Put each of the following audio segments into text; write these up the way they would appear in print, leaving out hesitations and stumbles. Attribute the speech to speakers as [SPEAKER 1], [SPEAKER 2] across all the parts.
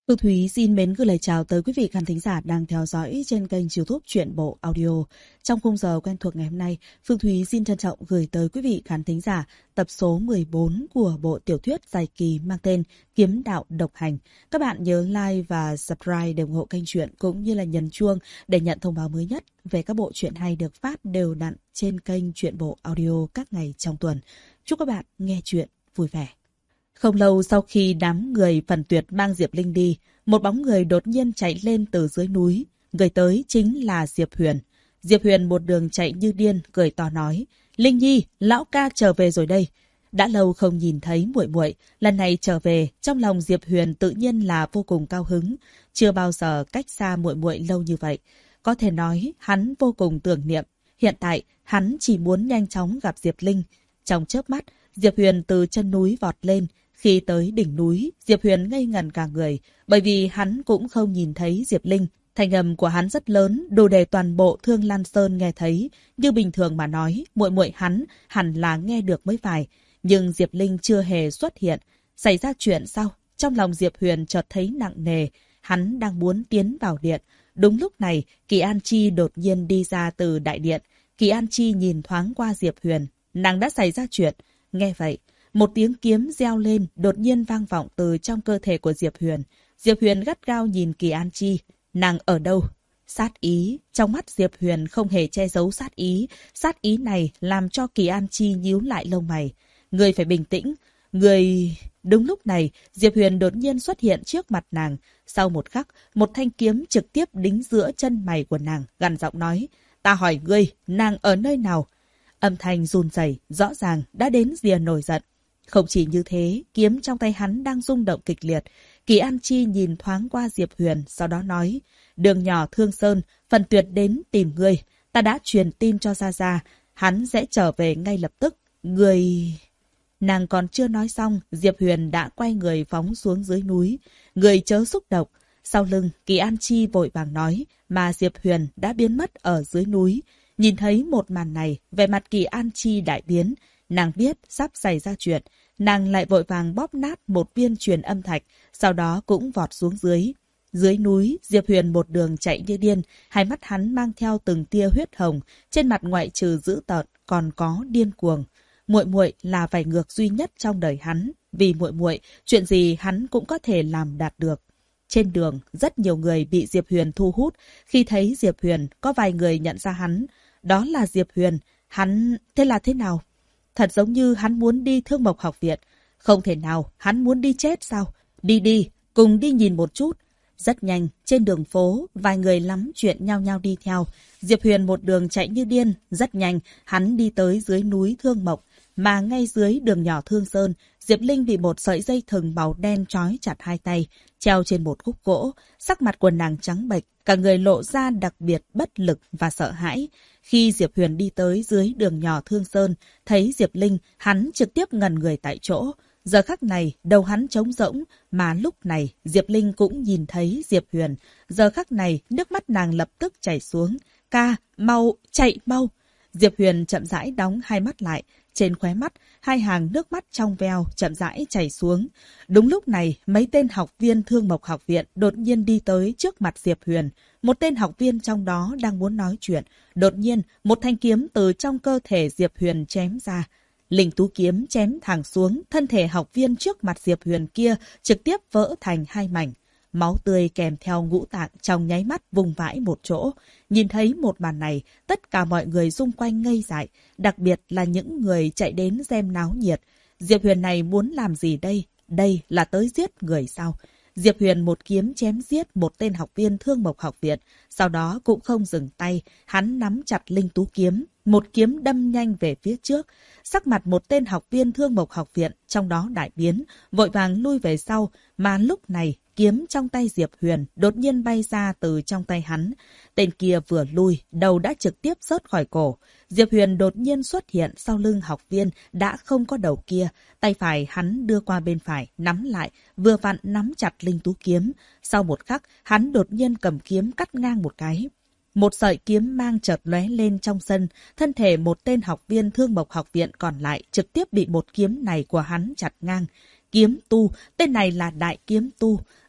[SPEAKER 1] Phương Thúy xin mến gửi lời chào tới quý vị khán thính giả đang theo dõi trên kênh YouTube Truyện Bộ Audio. Trong khung giờ quen thuộc ngày hôm nay, Phương Thúy xin trân trọng gửi tới quý vị khán thính giả tập số 14 của bộ tiểu thuyết dài kỳ mang tên Kiếm Đạo Độc Hành. Các bạn nhớ like và subscribe để ủng hộ kênh truyện cũng như là nhấn chuông để nhận thông báo mới nhất về các bộ truyện hay được phát đều đặn trên kênh Truyện Bộ Audio các ngày trong tuần. Chúc các bạn nghe truyện vui vẻ. Không lâu sau khi đám người Phần Tuyệt mang Diệp Linh đi, một bóng người đột nhiên chạy lên từ dưới núi. Người tới chính là Diệp Huyền. Diệp Huyền một đường chạy như điên, cười to nói: "Linh Nhi, lão ca trở về rồi đây." Đã lâu không nhìn thấy muội muội, lần này trở về, trong lòng Diệp Huyền tự nhiên là vô cùng cao hứng. Chưa bao giờ cách xa muội muội lâu như vậy. Có thể nói hắn vô cùng tưởng niệm. Hiện tại hắn chỉ muốn nhanh chóng gặp Diệp Linh. Trong chớp mắt, Diệp Huyền từ chân núi vọt lên. Khi tới đỉnh núi, Diệp Huyền ngây ngẩn cả người, bởi vì hắn cũng không nhìn thấy Diệp Linh. Thanh âm của hắn rất lớn, đủ để toàn bộ Thương Lan Sơn nghe thấy. Như bình thường mà nói, muội muội hắn hẳn là nghe được mới phải. Nhưng Diệp Linh chưa hề xuất hiện. Xảy ra chuyện sao? Trong lòng Diệp Huyền chợt thấy nặng nề. Hắn đang muốn tiến vào điện. Đúng lúc này, Kỳ An Chi đột nhiên đi ra từ đại điện. Kỳ An Chi nhìn thoáng qua Diệp Huyền. Nàng đã xảy ra chuyện. Nghe vậy, một tiếng kiếm reo lên đột nhiên vang vọng từ trong cơ thể của Diệp Huyền. Diệp Huyền gắt gao nhìn Kỳ An Chi. Nàng ở đâu? Sát ý. Trong mắt Diệp Huyền không hề che giấu sát ý. Sát ý này làm cho Kỳ An Chi nhíu lại lông mày. Người phải bình tĩnh. Người... Đúng lúc này, Diệp Huyền đột nhiên xuất hiện trước mặt nàng. Sau một khắc, một thanh kiếm trực tiếp đính giữa chân mày của nàng, gằn giọng nói: "Ta hỏi ngươi, nàng ở nơi nào?" Âm thanh run rẩy, rõ ràng đã đến rìa nổi giận. Không chỉ như thế, kiếm trong tay hắn đang rung động kịch liệt. Kỳ An Chi nhìn thoáng qua Diệp Huyền, sau đó nói: "Đường nhỏ Thương Sơn, Phần Tuyệt đến tìm ngươi. Ta đã truyền tin cho Gia Gia, hắn sẽ trở về ngay lập tức. Người..." Nàng còn chưa nói xong, Diệp Huyền đã quay người phóng xuống dưới núi. "Người chớ xúc động." Sau lưng, Kỳ An Chi vội vàng nói, mà Diệp Huyền đã biến mất ở dưới núi. Nhìn thấy một màn này, vẻ mặt Kỳ An Chi đại biến. Nàng biết sắp xảy ra chuyện. Nàng lại vội vàng bóp nát một viên truyền âm thạch, sau đó cũng vọt xuống dưới. Dưới núi, Diệp Huyền một đường chạy như điên, hai mắt hắn mang theo từng tia huyết hồng, trên mặt ngoại trừ dữ tợn còn có điên cuồng. Muội muội là vảy ngược duy nhất trong đời hắn, vì muội muội, chuyện gì hắn cũng có thể làm đạt được. Trên đường, rất nhiều người bị Diệp Huyền thu hút. Khi thấy Diệp Huyền, có vài người nhận ra hắn. Đó là Diệp Huyền. Hắn... thế là thế nào? Thật giống như hắn muốn đi Thương Mộc Học Viện. Không thể nào, hắn muốn đi chết sao? Đi đi, cùng đi nhìn một chút. Rất nhanh, trên đường phố, vài người lắm chuyện nhau nhau đi theo. Diệp Huyền một đường chạy như điên. Rất nhanh, hắn đi tới dưới núi Thương Mộc. Mà ngay dưới đường nhỏ Thương Sơn, Diệp Linh bị một sợi dây thừng màu đen trói chặt hai tay, treo trên một khúc gỗ. Sắc mặt của nàng trắng bệch, cả người lộ ra đặc biệt bất lực và sợ hãi. Khi Diệp Huyền đi tới dưới đường nhỏ Thương Sơn, thấy Diệp Linh, hắn trực tiếp ngẩn người tại chỗ. Giờ khắc này, đầu hắn trống rỗng, mà lúc này Diệp Linh cũng nhìn thấy Diệp Huyền. Giờ khắc này, nước mắt nàng lập tức chảy xuống. "Ca, mau, chạy mau!" Diệp Huyền chậm rãi đóng hai mắt lại. Trên khóe mắt, hai hàng nước mắt trong veo chậm rãi chảy xuống. Đúng lúc này, mấy tên học viên Thương Mộc Học Viện đột nhiên đi tới trước mặt Diệp Huyền. Một tên học viên trong đó đang muốn nói chuyện. Đột nhiên, một thanh kiếm từ trong cơ thể Diệp Huyền chém ra. Linh tú kiếm chém thẳng xuống, thân thể học viên trước mặt Diệp Huyền kia trực tiếp vỡ thành hai mảnh. Máu tươi kèm theo ngũ tạng trong nháy mắt vùng vãi một chỗ. Nhìn thấy một màn này, tất cả mọi người xung quanh ngây dại, đặc biệt là những người chạy đến xem náo nhiệt. Diệp Huyền này muốn làm gì đây? Đây là tới giết người sao? Diệp Huyền một kiếm chém giết một tên học viên Thương Mộc Học Viện, sau đó cũng không dừng tay, hắn nắm chặt linh tú kiếm, một kiếm đâm nhanh về phía trước. Sắc mặt một tên học viên Thương Mộc Học Viện trong đó đại biến, vội vàng lui về sau, mà lúc này kiếm trong tay Diệp Huyền đột nhiên bay ra từ trong tay hắn. Tên kia vừa lui, đầu đã trực tiếp rớt khỏi cổ. Diệp Huyền đột nhiên xuất hiện sau lưng học viên đã không có đầu kia. Tay phải hắn đưa qua bên phải, nắm lại, vừa vặn nắm chặt linh tú kiếm. Sau một khắc, hắn đột nhiên cầm kiếm cắt ngang một cái. Một sợi kiếm mang chợt lóe lên trong sân, thân thể một tên học viên Thương Mộc Học Viện còn lại trực tiếp bị một kiếm này của hắn chặt ngang. Kiếm tu, tên này là Đại Kiếm Tu.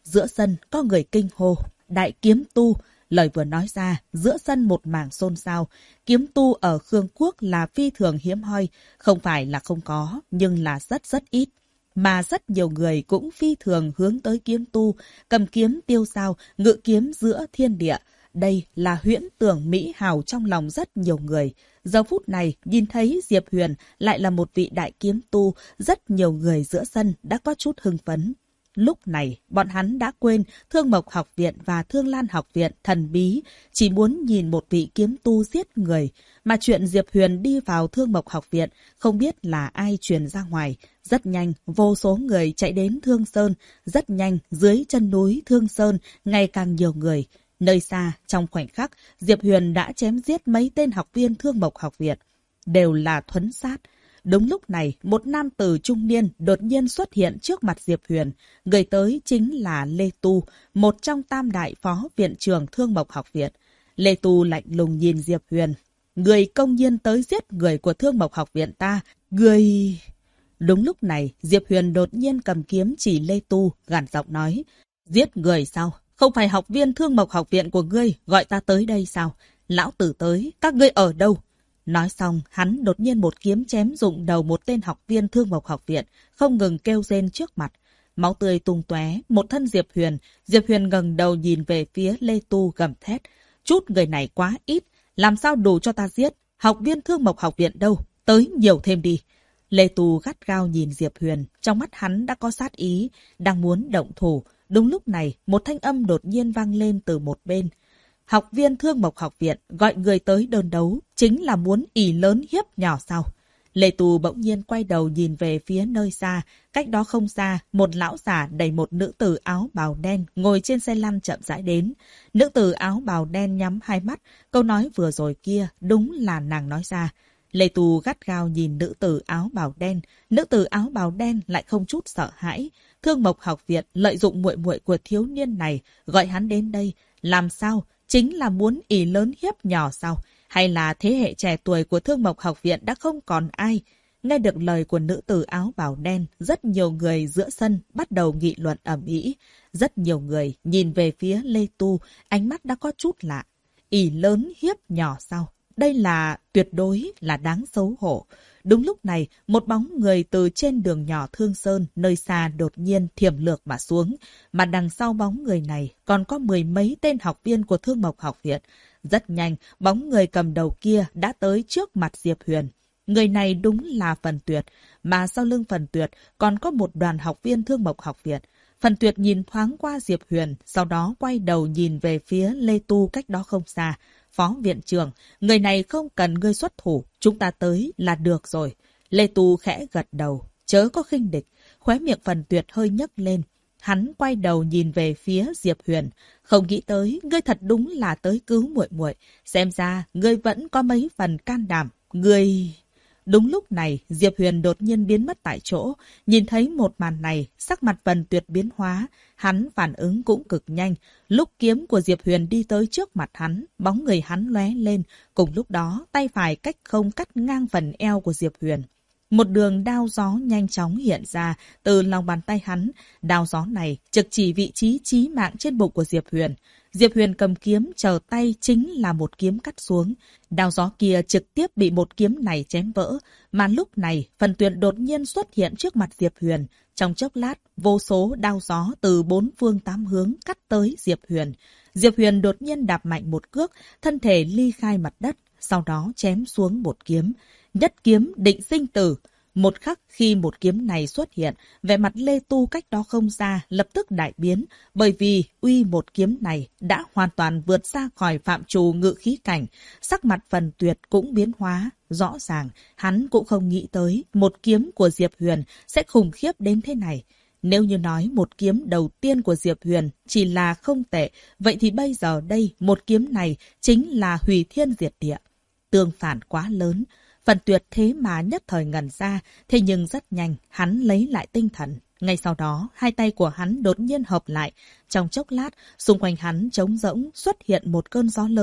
[SPEAKER 1] Giữa sân có người kinh hô, đại kiếm tu. Lời vừa nói ra, giữa sân một mảng xôn xao. Kiếm tu ở Khương Quốc là phi thường hiếm hoi, không phải là không có, nhưng là rất rất ít. Mà rất nhiều người cũng phi thường hướng tới kiếm tu, cầm kiếm tiêu dao, ngự kiếm giữa thiên địa. Đây là huyễn tưởng mỹ hào trong lòng rất nhiều người. Giờ phút này, nhìn thấy Diệp Huyền lại là một vị đại kiếm tu, rất nhiều người giữa sân đã có chút hưng phấn. Lúc này, bọn hắn đã quên Thương Mộc Học Viện và Thương Lan Học Viện thần bí, chỉ muốn nhìn một vị kiếm tu giết người. Mà chuyện Diệp Huyền đi vào Thương Mộc Học Viện, không biết là ai truyền ra ngoài. Rất nhanh, vô số người chạy đến Thương Sơn. Rất nhanh, dưới chân núi Thương Sơn, ngày càng nhiều người. Nơi xa, trong khoảnh khắc, Diệp Huyền đã chém giết mấy tên học viên Thương Mộc Học Viện. Đều là thuấn sát. Đúng lúc này, một nam tử trung niên đột nhiên xuất hiện trước mặt Diệp Huyền. Người tới chính là Lê Tu, một trong tam đại phó viện trưởng Thương Mộc Học Viện. Lê Tu lạnh lùng nhìn Diệp Huyền. Người công nhiên tới giết người của Thương Mộc Học Viện ta. Người... Đúng lúc này, Diệp Huyền đột nhiên cầm kiếm chỉ Lê Tu, gằn giọng nói. Giết người sao? Không phải học viên Thương Mộc Học Viện của ngươi gọi ta tới đây sao? Lão tử tới, các ngươi ở đâu? Nói xong, hắn đột nhiên một kiếm chém rụng đầu một tên học viên Thương Mộc Học Viện, không ngừng kêu rên trước mặt. Máu tươi tung tóe, một thân Diệp Huyền ngẩng đầu nhìn về phía Lê Tu gầm thét. Chút người này quá ít, làm sao đủ cho ta giết? Học viên Thương Mộc Học Viện đâu? Tới nhiều thêm đi. Lê Tu gắt gao nhìn Diệp Huyền, trong mắt hắn đã có sát ý, đang muốn động thủ. Đúng lúc này, một thanh âm đột nhiên vang lên từ một bên. Học viên Thương Mộc Học Viện gọi người tới đơn đấu, chính là muốn ỷ lớn hiếp nhỏ sao? Lê Tu bỗng nhiên quay đầu nhìn về phía nơi xa, cách đó không xa, một lão già đẩy một nữ tử áo bào đen ngồi trên xe lăn chậm rãi đến. Nữ tử áo bào đen nhắm hai mắt, câu nói vừa rồi kia đúng là nàng nói ra. Lê Tu gắt gao nhìn nữ tử áo bào đen, nữ tử áo bào đen lại không chút sợ hãi. Thương Mộc Học Viện lợi dụng muội muội của thiếu niên này, gọi hắn đến đây, làm sao? Chính là muốn ỷ lớn hiếp nhỏ sao? Hay là thế hệ trẻ tuổi của Thương Mộc Học Viện đã không còn ai? Nghe được lời của nữ tử áo bào đen, rất nhiều người giữa sân bắt đầu nghị luận ầm ĩ. Rất nhiều người nhìn về phía Lê Tu, ánh mắt đã có chút lạ. Ỷ lớn hiếp nhỏ sao? Đây là tuyệt đối là đáng xấu hổ. Đúng lúc này, một bóng người từ trên đường nhỏ Thương Sơn, nơi xa đột nhiên thiểm lược mà xuống. Mà đằng sau bóng người này còn có mười mấy tên học viên của Thương Mộc Học Viện. Rất nhanh, bóng người cầm đầu kia đã tới trước mặt Diệp Huyền. Người này đúng là Phần Tuyệt, mà sau lưng Phần Tuyệt còn có một đoàn học viên Thương Mộc Học Viện. Phần Tuyệt nhìn thoáng qua Diệp Huyền, sau đó quay đầu nhìn về phía Lê Tu cách đó không xa. Phó viện trưởng, người này không cần ngươi xuất thủ, chúng ta tới là được rồi. Lê Tu khẽ gật đầu, chớ có khinh địch, khóe miệng Phần Tuyệt hơi nhấc lên. Hắn quay đầu nhìn về phía Diệp Huyền, không nghĩ tới, ngươi thật đúng là tới cứu muội muội, xem ra ngươi vẫn có mấy phần can đảm, ngươi... Đúng lúc này, Diệp Huyền đột nhiên biến mất tại chỗ. Nhìn thấy một màn này, sắc mặt Phần Tuyệt biến hóa. Hắn phản ứng cũng cực nhanh. Lúc kiếm của Diệp Huyền đi tới trước mặt hắn, bóng người hắn lóe lên. Cùng lúc đó, tay phải cách không cắt ngang phần eo của Diệp Huyền. Một đường đao gió nhanh chóng hiện ra từ lòng bàn tay hắn. Đao gió này trực chỉ vị trí chí mạng trên bụng của Diệp Huyền. Diệp Huyền cầm kiếm chờ tay chính là một kiếm cắt xuống. Đao gió kia trực tiếp bị một kiếm này chém vỡ. Mà lúc này, Phần Tuyệt đột nhiên xuất hiện trước mặt Diệp Huyền. Trong chốc lát, vô số đao gió từ bốn phương tám hướng cắt tới Diệp Huyền. Diệp Huyền đột nhiên đạp mạnh một cước, thân thể ly khai mặt đất, sau đó chém xuống một kiếm. Nhất kiếm định sinh tử. Một khắc khi một kiếm này xuất hiện, vẻ mặt Lê Tu cách đó không xa lập tức đại biến, bởi vì uy một kiếm này đã hoàn toàn vượt ra khỏi phạm trù ngự khí cảnh. Sắc mặt Phần Tuyệt cũng biến hóa, rõ ràng hắn cũng không nghĩ tới một kiếm của Diệp Huyền sẽ khủng khiếp đến thế này. Nếu như nói một kiếm đầu tiên của Diệp Huyền chỉ là không tệ, vậy thì bây giờ đây một kiếm này chính là hủy thiên diệt địa. Tương phản quá lớn. Phần Tuyệt thế mà nhất thời ngẩn ra, thế nhưng rất nhanh, hắn lấy lại tinh thần. Ngay sau đó, hai tay của hắn đột nhiên hợp lại. Trong chốc lát, xung quanh hắn trống rỗng xuất hiện một cơn gió lớn.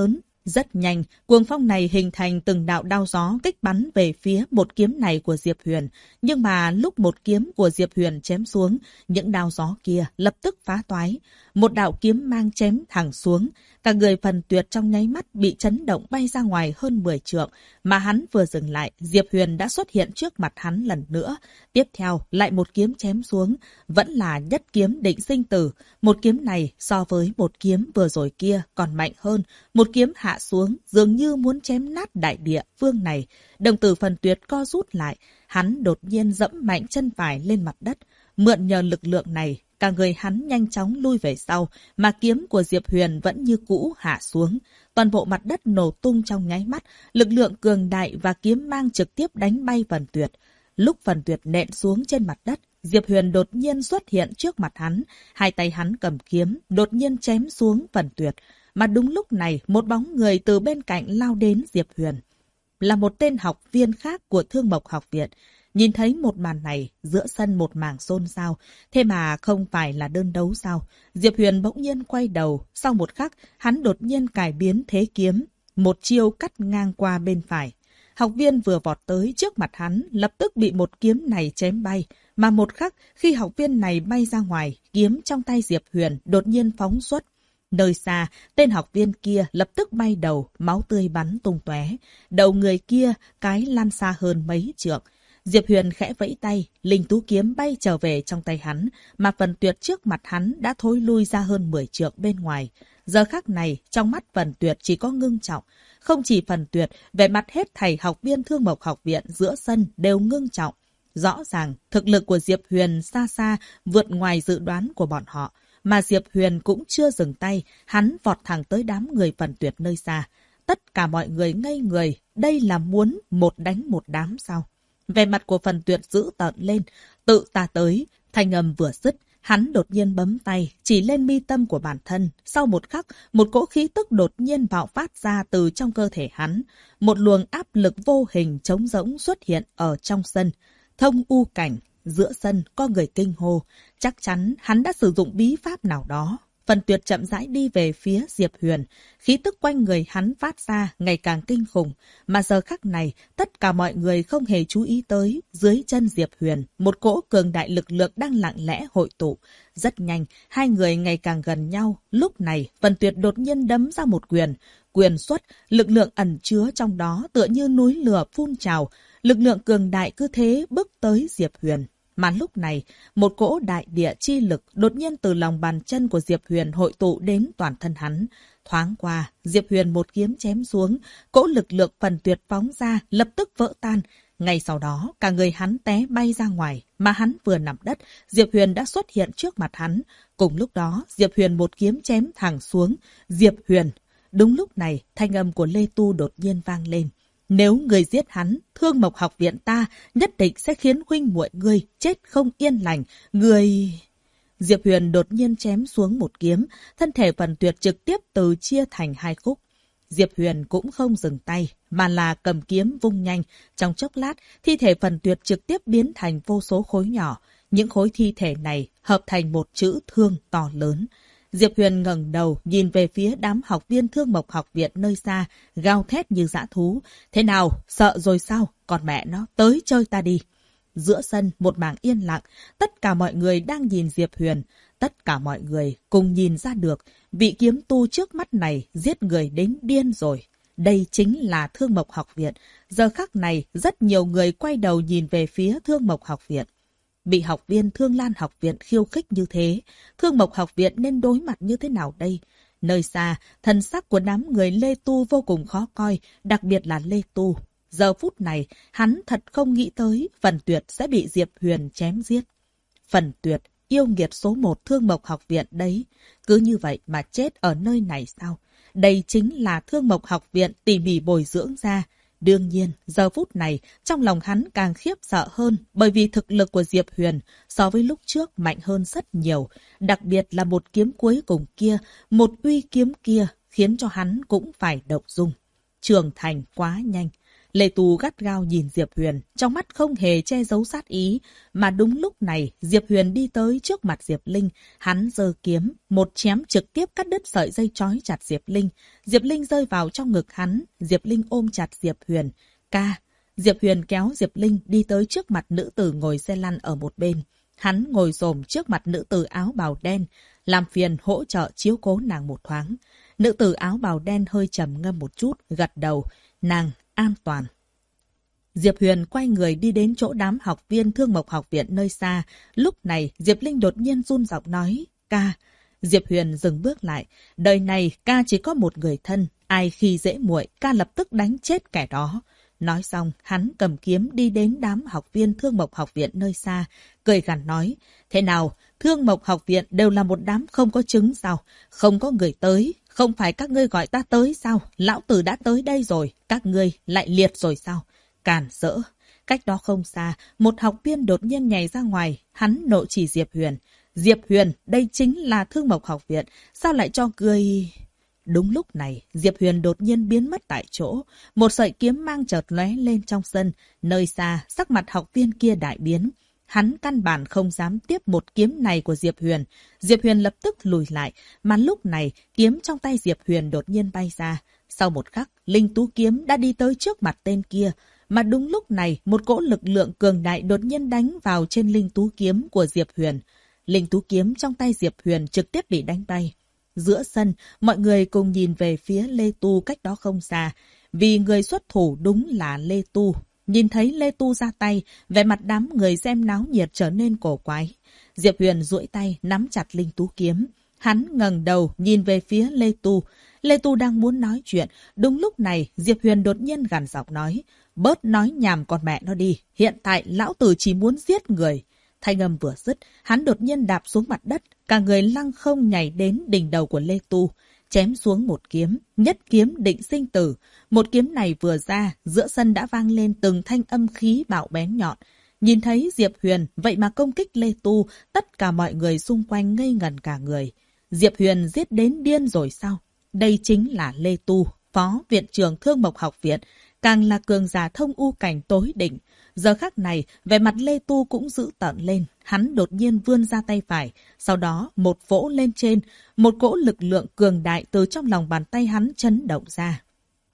[SPEAKER 1] Rất nhanh, cuồng phong này hình thành từng đạo đao gió kích bắn về phía một kiếm này của Diệp Huyền. Nhưng mà lúc một kiếm của Diệp Huyền chém xuống, những đao gió kia lập tức phá toái. Một đạo kiếm mang chém thẳng xuống. Cả người Phần Tuyệt trong nháy mắt bị chấn động bay ra ngoài hơn 10 trượng. Mà hắn vừa dừng lại, Diệp Huyền đã xuất hiện trước mặt hắn lần nữa. Tiếp theo, lại một kiếm chém xuống. Vẫn là nhất kiếm định sinh tử. Một kiếm này so với một kiếm vừa rồi kia còn mạnh hơn. Một kiếm hạ xuống, dường như muốn chém nát đại địa phương này. Đồng tử Phần Tuyệt co rút lại. Hắn đột nhiên dẫm mạnh chân phải lên mặt đất. Mượn nhờ lực lượng này, cả người hắn nhanh chóng lui về sau, mà kiếm của Diệp Huyền vẫn như cũ hạ xuống. Toàn bộ mặt đất nổ tung trong nháy mắt, lực lượng cường đại và kiếm mang trực tiếp đánh bay Phần Tuyệt. Lúc Phần Tuyệt nện xuống trên mặt đất, Diệp Huyền đột nhiên xuất hiện trước mặt hắn. Hai tay hắn cầm kiếm, đột nhiên chém xuống Phần Tuyệt. Mà đúng lúc này, một bóng người từ bên cạnh lao đến Diệp Huyền. Là một tên học viên khác của Thương Mộc Học viện. Nhìn thấy một màn này, giữa sân một mảng xôn xao. Thế mà không phải là đơn đấu sao? Diệp Huyền bỗng nhiên quay đầu. Sau một khắc, hắn đột nhiên cải biến thế kiếm. Một chiêu cắt ngang qua bên phải. Học viên vừa vọt tới trước mặt hắn, lập tức bị một kiếm này chém bay. Mà một khắc, khi học viên này bay ra ngoài, kiếm trong tay Diệp Huyền đột nhiên phóng xuất. Nơi xa, tên học viên kia lập tức bay đầu, máu tươi bắn tung tóe. Đầu người kia cái lan xa hơn mấy trượng. Diệp Huyền khẽ vẫy tay, linh tú kiếm bay trở về trong tay hắn, mà Phần Tuyệt trước mặt hắn đã thối lui ra hơn 10 trượng bên ngoài. Giờ khắc này, trong mắt Phần Tuyệt chỉ có ngưng trọng. Không chỉ Phần Tuyệt, vẻ mặt hết thảy học viên Thương Mộc Học viện giữa sân đều ngưng trọng. Rõ ràng, thực lực của Diệp Huyền xa xa vượt ngoài dự đoán của bọn họ. Mà Diệp Huyền cũng chưa dừng tay, hắn vọt thẳng tới đám người Phần Tuyệt nơi xa. Tất cả mọi người ngây người, đây là muốn một đánh một đám sao? Vẻ mặt của Phần Tuyệt dữ tợn lên, tự ta tới, thanh âm vừa dứt, hắn đột nhiên bấm tay, chỉ lên mi tâm của bản thân. Sau một khắc, một cỗ khí tức đột nhiên bạo phát ra từ trong cơ thể hắn. Một luồng áp lực vô hình trống rỗng xuất hiện ở trong sân. Thông u cảnh, giữa sân có người kinh hô. Chắc chắn hắn đã sử dụng bí pháp nào đó. Phần Tuyệt chậm rãi đi về phía Diệp Huyền. Khí tức quanh người hắn phát ra ngày càng kinh khủng. Mà giờ khắc này, tất cả mọi người không hề chú ý tới. Dưới chân Diệp Huyền, một cỗ cường đại lực lượng đang lặng lẽ hội tụ. Rất nhanh, hai người ngày càng gần nhau. Lúc này, Phần Tuyệt đột nhiên đấm ra một quyền. Quyền xuất, lực lượng ẩn chứa trong đó tựa như núi lửa phun trào. Lực lượng cường đại cứ thế bước tới Diệp Huyền. Mà lúc này, một cỗ đại địa chi lực đột nhiên từ lòng bàn chân của Diệp Huyền hội tụ đến toàn thân hắn. Thoáng qua, Diệp Huyền một kiếm chém xuống, cỗ lực lượng Phần Tuyệt phóng ra lập tức vỡ tan. Ngay sau đó, cả người hắn té bay ra ngoài, mà hắn vừa nằm đất, Diệp Huyền đã xuất hiện trước mặt hắn. Cùng lúc đó, Diệp Huyền một kiếm chém thẳng xuống. Diệp Huyền! Đúng lúc này, thanh âm của Lê Tu đột nhiên vang lên. Nếu người giết hắn, Thương Mộc Học viện ta nhất định sẽ khiến huynh muội ngươi chết không yên lành. Người... Diệp Huyền đột nhiên chém xuống một kiếm, thân thể Phần Tuyệt trực tiếp từ chia thành hai khúc. Diệp Huyền cũng không dừng tay, mà là cầm kiếm vung nhanh. Trong chốc lát, thi thể Phần Tuyệt trực tiếp biến thành vô số khối nhỏ. Những khối thi thể này hợp thành một chữ thương to lớn. Diệp Huyền ngẩng đầu nhìn về phía đám học viên Thương Mộc Học viện nơi xa, gào thét như dã thú. Thế nào, sợ rồi sao? Còn mẹ nó, tới chơi ta đi. Giữa sân một mảng yên lặng, tất cả mọi người đang nhìn Diệp Huyền. Tất cả mọi người cùng nhìn ra được, vị kiếm tu trước mắt này giết người đến điên rồi. Đây chính là Thương Mộc Học viện. Giờ khắc này, rất nhiều người quay đầu nhìn về phía Thương Mộc Học viện. Bị học viên Thương Lan Học viện khiêu khích như thế, Thương Mộc Học viện nên đối mặt như thế nào đây? Nơi xa, thần sắc của đám người Lê Tu vô cùng khó coi, đặc biệt là Lê Tu. Giờ phút này, hắn thật không nghĩ tới Phần Tuyệt sẽ bị Diệp Huyền chém giết. Phần Tuyệt, yêu nghiệt số 1 Thương Mộc Học viện đấy. Cứ như vậy mà chết ở nơi này sao? Đây chính là Thương Mộc Học viện tỉ mỉ bồi dưỡng ra. Đương nhiên, giờ phút này, trong lòng hắn càng khiếp sợ hơn bởi vì thực lực của Diệp Huyền so với lúc trước mạnh hơn rất nhiều. Đặc biệt là một kiếm cuối cùng kia, một uy kiếm kia khiến cho hắn cũng phải động dung. Trưởng thành quá nhanh. Lê Tu gắt gao nhìn Diệp Huyền, trong mắt không hề che giấu sát ý. Mà đúng lúc này, Diệp Huyền đi tới trước mặt Diệp Linh. Hắn giơ kiếm, một chém trực tiếp cắt đứt sợi dây trói chặt Diệp Linh. Diệp Linh rơi vào trong ngực hắn. Diệp Linh ôm chặt Diệp Huyền. Ca! Diệp Huyền kéo Diệp Linh đi tới trước mặt nữ tử ngồi xe lăn ở một bên. Hắn ngồi xổm trước mặt nữ tử áo bào đen, làm phiền hỗ trợ chiếu cố nàng một thoáng. Nữ tử áo bào đen hơi trầm ngâm một chút, gật đầu. Nàng an toàn. Diệp Huyền quay người đi đến chỗ đám học viên Thương Mộc học viện nơi xa. Lúc này, Diệp Linh đột nhiên run giọng nói, ca. Diệp Huyền dừng bước lại. Đời này, ca chỉ có một người thân. Ai khi dễ muội, ca lập tức đánh chết kẻ đó. Nói xong, hắn cầm kiếm đi đến đám học viên Thương Mộc học viện nơi xa. Cười gằn nói, thế nào, Thương Mộc học viện đều là một đám không có trứng sao? Không có người tới. Không phải các ngươi gọi ta tới sao? Lão tử đã tới đây rồi. Các ngươi lại liệt rồi sao? Càn rỡ. Cách đó không xa, một học viên đột nhiên nhảy ra ngoài. Hắn nộ chỉ Diệp Huyền. Diệp Huyền, đây chính là Thương Mộc học viện. Sao lại cho ngươi... Đúng lúc này, Diệp Huyền đột nhiên biến mất tại chỗ. Một sợi kiếm mang chợt lóe lên trong sân. Nơi xa, sắc mặt học viên kia đại biến. Hắn căn bản không dám tiếp một kiếm này của Diệp Huyền. Diệp Huyền lập tức lùi lại. Mà lúc này, kiếm trong tay Diệp Huyền đột nhiên bay ra. Sau một khắc, Linh Tú kiếm đã đi tới trước mặt tên kia. Mà đúng lúc này, một cỗ lực lượng cường đại đột nhiên đánh vào trên Linh Tú kiếm của Diệp Huyền. Linh Tú kiếm trong tay Diệp Huyền trực tiếp bị đánh bay. Giữa sân, mọi người cùng nhìn về phía Lê Tu cách đó không xa. Vì người xuất thủ đúng là Lê Tu. Nhìn thấy Lê Tu ra tay, vẻ mặt đám người xem náo nhiệt trở nên cổ quái. Diệp Huyền duỗi tay nắm chặt Linh Tú kiếm. Hắn ngẩng đầu nhìn về phía Lê Tu. Lê Tu đang muốn nói chuyện. Đúng lúc này, Diệp Huyền đột nhiên gằn giọng nói. Bớt nói nhảm con mẹ nó đi. Hiện tại lão tử chỉ muốn giết người. Thanh âm vừa dứt, hắn đột nhiên đạp xuống mặt đất. Cả người lăng không nhảy đến đỉnh đầu của Lê Tu. Chém xuống một kiếm, nhất kiếm định sinh tử. Một kiếm này vừa ra, giữa sân đã vang lên từng thanh âm khí bạo bén nhọn. Nhìn thấy Diệp Huyền, vậy mà công kích Lê Tu, tất cả mọi người xung quanh ngây ngẩn cả người. Diệp Huyền giết đến điên rồi sao? Đây chính là Lê Tu, phó viện trưởng Thương Mộc học viện, càng là cường giả thông u cảnh tối đỉnh. Giờ khắc này, vẻ mặt Lê Tu cũng dữ tợn lên. Hắn đột nhiên vươn ra tay phải, sau đó một vỗ lên trên, một cỗ lực lượng cường đại từ trong lòng bàn tay hắn chấn động ra.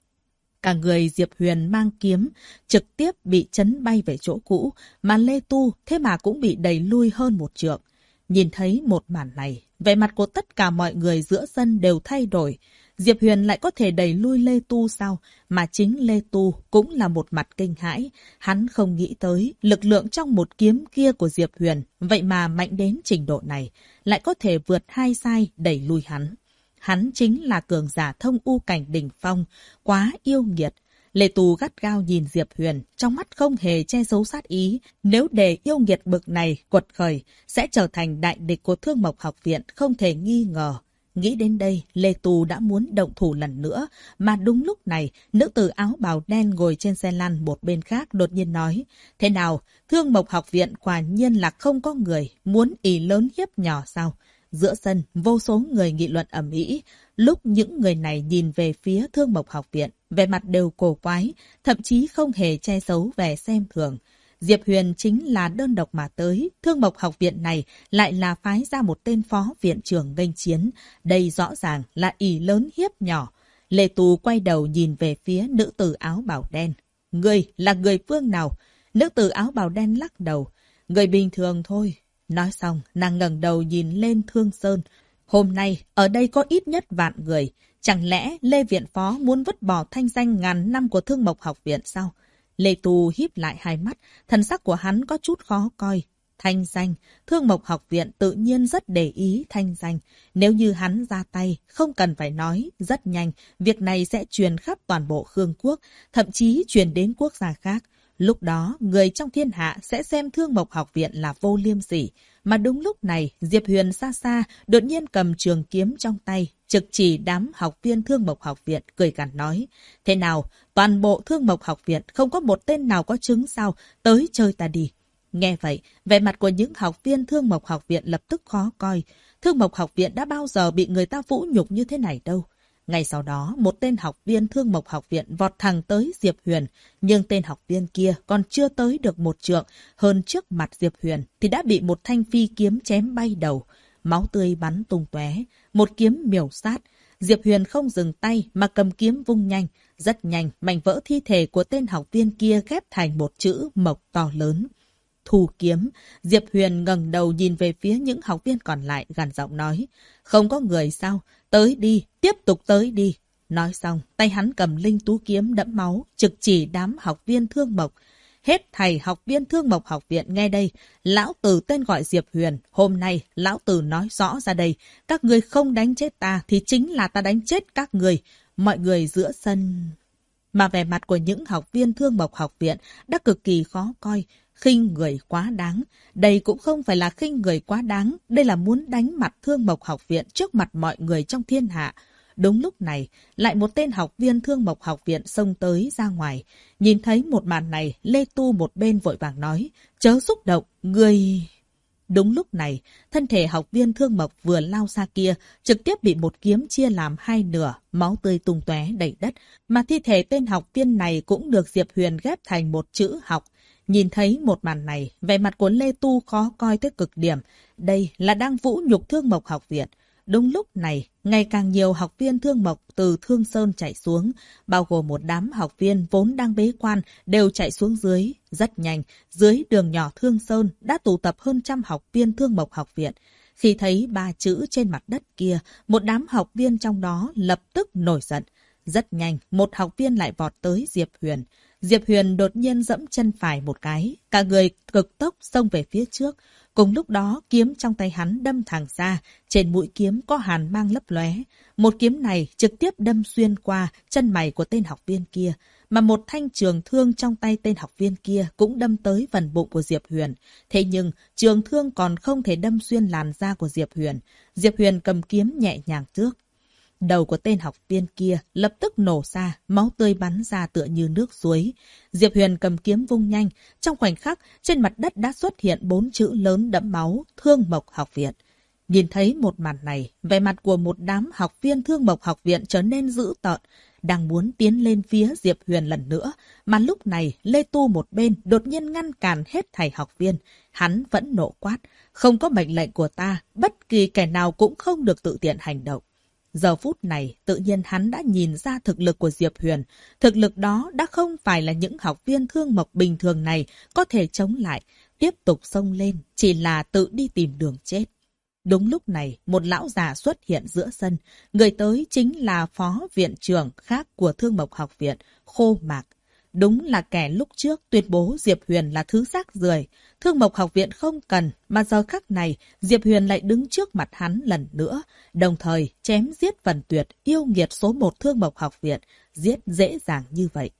[SPEAKER 1] Cả người Diệp Huyền mang kiếm, trực tiếp bị chấn bay về chỗ cũ, mà Lê Tu thế mà cũng bị đẩy lui hơn một trượng. Nhìn thấy một màn này, vẻ mặt của tất cả mọi người giữa sân đều thay đổi. Diệp Huyền lại có thể đẩy lui Lê Tu sao? Mà chính Lê Tu cũng là một mặt kinh hãi. Hắn không nghĩ tới lực lượng trong một kiếm kia của Diệp Huyền, vậy mà mạnh đến trình độ này, lại có thể vượt hai sai đẩy lui hắn. Hắn chính là cường giả thông u cảnh đỉnh phong, quá yêu nghiệt. Lê Tu gắt gao nhìn Diệp Huyền, trong mắt không hề che giấu sát ý. Nếu để yêu nghiệt bực này quật khởi, sẽ trở thành đại địch của Thương Mộc học viện, không thể nghi ngờ. Nghĩ đến đây, Lê Tu đã muốn động thủ lần nữa, mà đúng lúc này, nữ tử áo bào đen ngồi trên xe lăn một bên khác đột nhiên nói, thế nào, Thương Mộc học viện quả nhiên là không có người, muốn ỷ lớn hiếp nhỏ sao? Giữa sân, vô số người nghị luận ầm ĩ. Lúc những người này nhìn về phía Thương Mộc học viện, vẻ mặt đều cổ quái, thậm chí không hề che giấu vẻ xem thường. Diệp Huyền chính là đơn độc mà tới, Thương Mộc học viện này lại là phái ra một tên phó viện trưởng nghênh chiến. Đây rõ ràng là ỷ lớn hiếp nhỏ. Lê Tu quay đầu nhìn về phía nữ tử áo bào đen. Người là người phương nào? Nữ tử áo bào đen lắc đầu. Người bình thường thôi. Nói xong, nàng ngẩng đầu nhìn lên Thương Sơn. Hôm nay, ở đây có ít nhất vạn người. Chẳng lẽ Lê Viện Phó muốn vứt bỏ thanh danh ngàn năm của Thương Mộc học viện sao? Lê Tu híp lại hai mắt, thần sắc của hắn có chút khó coi. Thanh danh, Thương Mộc học viện tự nhiên rất để ý thanh danh. Nếu như hắn ra tay, không cần phải nói, rất nhanh, việc này sẽ truyền khắp toàn bộ Khương quốc, thậm chí truyền đến quốc gia khác. Lúc đó, người trong thiên hạ sẽ xem Thương Mộc học viện là vô liêm sỉ. Mà đúng lúc này, Diệp Huyền xa xa, đột nhiên cầm trường kiếm trong tay, trực chỉ đám học viên Thương Mộc học viện, cười gằn nói. Thế nào, toàn bộ Thương Mộc học viện không có một tên nào có chứng sao, tới chơi ta đi. Nghe vậy, vẻ mặt của những học viên Thương Mộc học viện lập tức khó coi. Thương Mộc học viện đã bao giờ bị người ta vũ nhục như thế này đâu. Ngay sau đó, một tên học viên Thương Mộc Học viện vọt thẳng tới Diệp Huyền, nhưng tên học viên kia còn chưa tới được một trượng hơn trước mặt Diệp Huyền thì đã bị một thanh phi kiếm chém bay đầu, máu tươi bắn tung tóe, một kiếm miểu sát. Diệp Huyền không dừng tay mà cầm kiếm vung nhanh, rất nhanh mảnh vỡ thi thể của tên học viên kia ghép thành một chữ mộc to lớn. Thu kiếm, Diệp Huyền ngẩng đầu nhìn về phía những học viên còn lại, gằn giọng nói: "Không có người sao? Tới đi, tiếp tục tới đi." Nói xong, tay hắn cầm linh tú kiếm đẫm máu, trực chỉ đám học viên Thương Mộc. "Hết thầy học viên Thương Mộc Học viện nghe đây, lão tử tên gọi Diệp Huyền, hôm nay lão tử nói rõ ra đây, các người không đánh chết ta thì chính là ta đánh chết các người." Mọi người giữa sân... Mà vẻ mặt của những học viên Thương Mộc Học viện đã cực kỳ khó coi, khinh người quá đáng. Đây cũng không phải là khinh người quá đáng, đây là muốn đánh mặt Thương Mộc Học viện trước mặt mọi người trong thiên hạ. Đúng lúc này, lại một tên học viên Thương Mộc Học viện xông tới ra ngoài. Nhìn thấy một màn này, Lê Tu một bên vội vàng nói: "Chớ xúc động, người..." Đúng lúc này, thân thể học viên Thương Mộc vừa lao ra kia trực tiếp bị một kiếm chia làm hai nửa, máu tươi tung tóe đầy đất, mà thi thể tên học viên này cũng được Diệp Huyền ghép thành một chữ học. Nhìn thấy một màn này, vẻ mặt của Lê Tu khó coi tới cực điểm. Đây là đang vũ nhục Thương Mộc Học viện. Đúng lúc này, ngày càng nhiều học viên Thương Mộc từ Thương Sơn chạy xuống, bao gồm một đám học viên vốn đang bế quan đều chạy xuống dưới. Rất nhanh, dưới đường nhỏ Thương Sơn đã tụ tập hơn trăm học viên Thương Mộc Học viện. Khi thấy ba chữ trên mặt đất kia, một đám học viên trong đó lập tức nổi giận. Rất nhanh, một học viên lại vọt tới Diệp Huyền. Diệp Huyền đột nhiên giẫm chân phải một cái, cả người cực tốc xông về phía trước. Cùng lúc đó, kiếm trong tay hắn đâm thẳng ra, trên mũi kiếm có hàn mang lấp lóe. Một kiếm này trực tiếp đâm xuyên qua chân mày của tên học viên kia, mà một thanh trường thương trong tay tên học viên kia cũng đâm tới phần bụng của Diệp Huyền. Thế nhưng, trường thương còn không thể đâm xuyên làn da của Diệp Huyền. Diệp Huyền cầm kiếm nhẹ nhàng tước. Đầu của tên học viên kia lập tức nổ ra, máu tươi bắn ra tựa như nước suối. Diệp Huyền cầm kiếm vung nhanh, trong khoảnh khắc trên mặt đất đã xuất hiện 4 chữ lớn đẫm máu: Thương Mộc Học viện. Nhìn thấy một màn này, vẻ mặt của một đám học viên Thương Mộc Học viện trở nên dữ tợn, đang muốn tiến lên phía Diệp Huyền lần nữa, mà lúc này Lê Tu một bên đột nhiên ngăn cản hết thảy học viên. Hắn vẫn nộ quát: "Không có mệnh lệnh của ta, bất kỳ kẻ nào cũng không được tự tiện hành động." Giờ phút này, tự nhiên hắn đã nhìn ra thực lực của Diệp Huyền. Thực lực đó đã không phải là những học viên Thương Mộc bình thường này có thể chống lại, tiếp tục xông lên, chỉ là tự đi tìm đường chết. Đúng lúc này, một lão già xuất hiện giữa sân. Người tới chính là phó viện trưởng khác của Thương Mộc Học viện, Khô Mạc. Đúng là kẻ lúc trước tuyên bố Diệp Huyền là thứ rác rưởi. Thương Mộc Học viện không cần, mà giờ khắc này Diệp Huyền lại đứng trước mặt hắn lần nữa, đồng thời chém giết Vân Tuyệt, yêu nghiệt số 1 Thương Mộc Học viện, giết dễ dàng như vậy.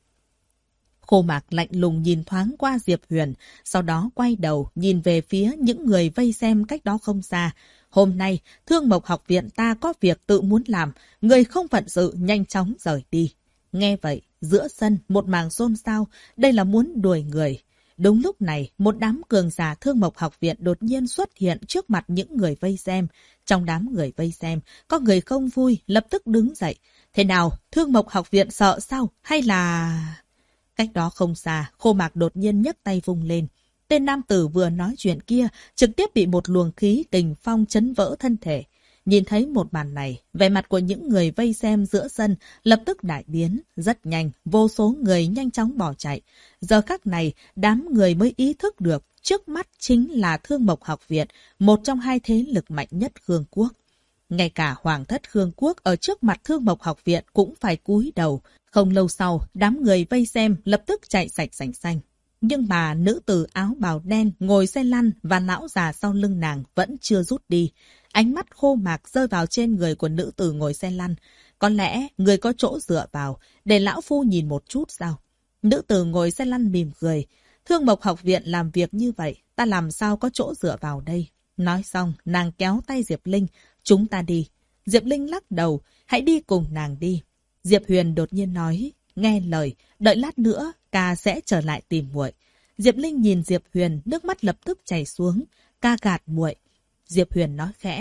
[SPEAKER 1] Khô Mạc lạnh lùng nhìn thoáng qua Diệp Huyền, sau đó quay đầu nhìn về phía những người vây xem cách đó không xa. Hôm nay, Thương Mộc Học viện ta có việc tự muốn làm, người không phận sự nhanh chóng rời đi. Nghe vậy, giữa sân một màng xôn xao, đây là muốn đuổi người. Đúng lúc này, một đám cường giả Thương Mộc Học viện đột nhiên xuất hiện trước mặt những người vây xem. Trong đám người vây xem, có người không vui, lập tức đứng dậy. Thế nào, Thương Mộc Học viện sợ sao? Hay là... Cách đó không xa, Khô Mạc đột nhiên nhấc tay vung lên. Tên nam tử vừa nói chuyện kia trực tiếp bị một luồng khí kình phong chấn vỡ thân thể. Nhìn thấy một màn này, vẻ mặt của những người vây xem giữa sân lập tức đại biến. Rất nhanh, vô số người nhanh chóng bỏ chạy. Giờ khắc này, đám người mới ý thức được trước mắt chính là Thương Mộc Học viện, một trong hai thế lực mạnh nhất Khương Quốc. Ngay cả Hoàng thất Khương Quốc ở trước mặt Thương Mộc Học viện cũng phải cúi đầu. Không lâu sau, đám người vây xem lập tức chạy sạch sành xanh. Nhưng mà nữ tử áo bào đen ngồi xe lăn và lão già sau lưng nàng vẫn chưa rút đi. Ánh mắt Khô Mạc rơi vào trên người của nữ tử ngồi xe lăn. Có lẽ người có chỗ dựa vào, để lão phu nhìn một chút sao? Nữ tử ngồi xe lăn mỉm cười. Thương Mộc Học viện làm việc như vậy, ta làm sao có chỗ dựa vào đây? Nói xong, nàng kéo tay Diệp Linh. Chúng ta đi. Diệp Linh lắc đầu, hãy đi cùng nàng đi. Diệp Huyền đột nhiên nói, nghe lời, đợi lát nữa, ca sẽ trở lại tìm muội. Diệp Linh nhìn Diệp Huyền, nước mắt lập tức chảy xuống. Ca gạt muội. Diệp Huyền nói khẽ,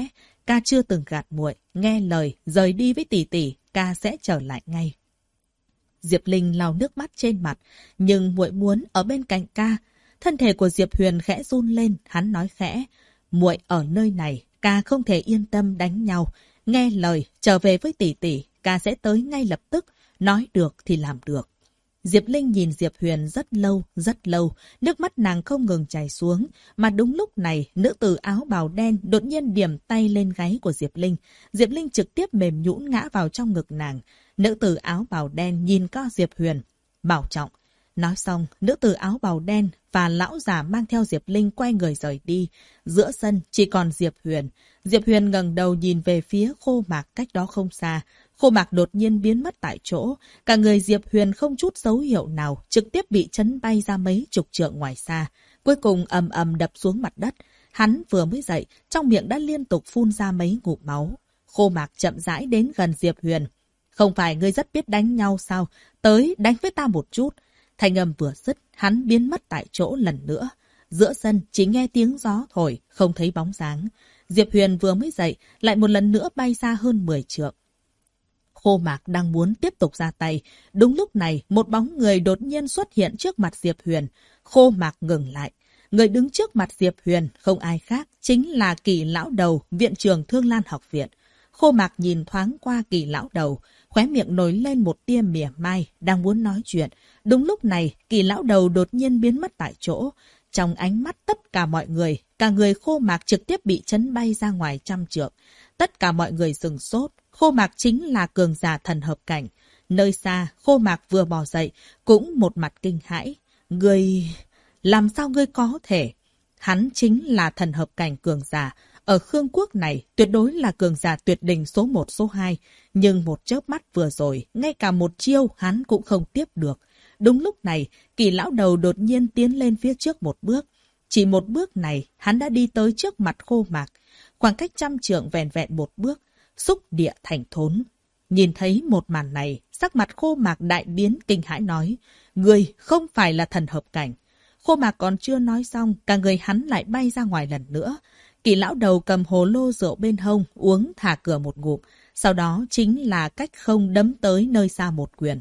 [SPEAKER 1] ca chưa từng gạt muội, nghe lời, rời đi với tỷ tỷ, ca sẽ trở lại ngay. Diệp Linh lau nước mắt trên mặt, nhưng muội muốn ở bên cạnh ca. Thân thể của Diệp Huyền khẽ run lên, hắn nói khẽ, muội ở nơi này, ca không thể yên tâm đánh nhau. Nghe lời, trở về với tỷ tỷ, ca sẽ tới ngay lập tức, nói được thì làm được. Diệp Linh nhìn Diệp Huyền rất lâu, nước mắt nàng không ngừng chảy xuống. Mà đúng lúc này, nữ tử áo bào đen đột nhiên điểm tay lên gáy của Diệp Linh. Diệp Linh trực tiếp mềm nhũn ngã vào trong ngực nàng. Nữ tử áo bào đen nhìn co Diệp Huyền. Bảo trọng. Nói xong, nữ tử áo bào đen và lão già mang theo Diệp Linh quay người rời đi. Giữa sân chỉ còn Diệp Huyền. Diệp Huyền ngẩng đầu nhìn về phía Khô Mạc cách đó không xa. Khô Mạc đột nhiên biến mất tại chỗ. Cả người Diệp Huyền không chút dấu hiệu nào, trực tiếp bị chấn bay ra mấy chục trượng ngoài xa. Cuối cùng ầm ầm đập xuống mặt đất. Hắn vừa mới dậy, trong miệng đã liên tục phun ra mấy ngụm máu. Khô Mạc chậm rãi đến gần Diệp Huyền. Không phải ngươi rất biết đánh nhau sao? Tới đánh với ta một chút. Thanh âm vừa dứt, hắn biến mất tại chỗ lần nữa. Giữa sân chỉ nghe tiếng gió thổi, không thấy bóng dáng. Diệp Huyền vừa mới dậy, lại một lần nữa bay xa hơn 10 trượng. Khô Mạc đang muốn tiếp tục ra tay. Đúng lúc này, một bóng người đột nhiên xuất hiện trước mặt Diệp Huyền. Khô Mạc ngừng lại. Người đứng trước mặt Diệp Huyền không ai khác, chính là Kỳ lão đầu, viện trưởng Thương Lan học viện. Khô Mạc nhìn thoáng qua Kỳ lão đầu, khóe miệng nổi lên một tia mỉa mai, đang muốn nói chuyện. Đúng lúc này, Kỳ lão đầu đột nhiên biến mất tại chỗ. Trong ánh mắt tất cả mọi người, cả người Khô Mạc trực tiếp bị chấn bay ra ngoài trăm trượng. Tất cả mọi người sửng sốt. Khô Mạc chính là cường giả thần hợp cảnh. Nơi xa, Khô Mạc vừa bò dậy, cũng một mặt kinh hãi. Ngươi... làm sao ngươi có thể? Hắn chính là thần hợp cảnh cường giả. Ở Khương Quốc này, tuyệt đối là cường giả tuyệt đỉnh số 1, số 2. Nhưng một chớp mắt vừa rồi, ngay cả một chiêu hắn cũng không tiếp được. Đúng lúc này, Kỳ lão đầu đột nhiên tiến lên phía trước một bước. Chỉ một bước này, hắn đã đi tới trước mặt Khô Mạc. Khoảng cách trăm trượng vẹn vẹn một bước, xúc địa thành thốn. Nhìn thấy một màn này, sắc mặt Khô Mạc đại biến kinh hãi nói, ngươi không phải là thần hợp cảnh. Khô Mạc còn chưa nói xong, cả người hắn lại bay ra ngoài lần nữa. Kỳ lão đầu cầm hồ lô rượu bên hông, uống thả cửa một ngụm. Sau đó chính là cách không đấm tới nơi xa một quyền.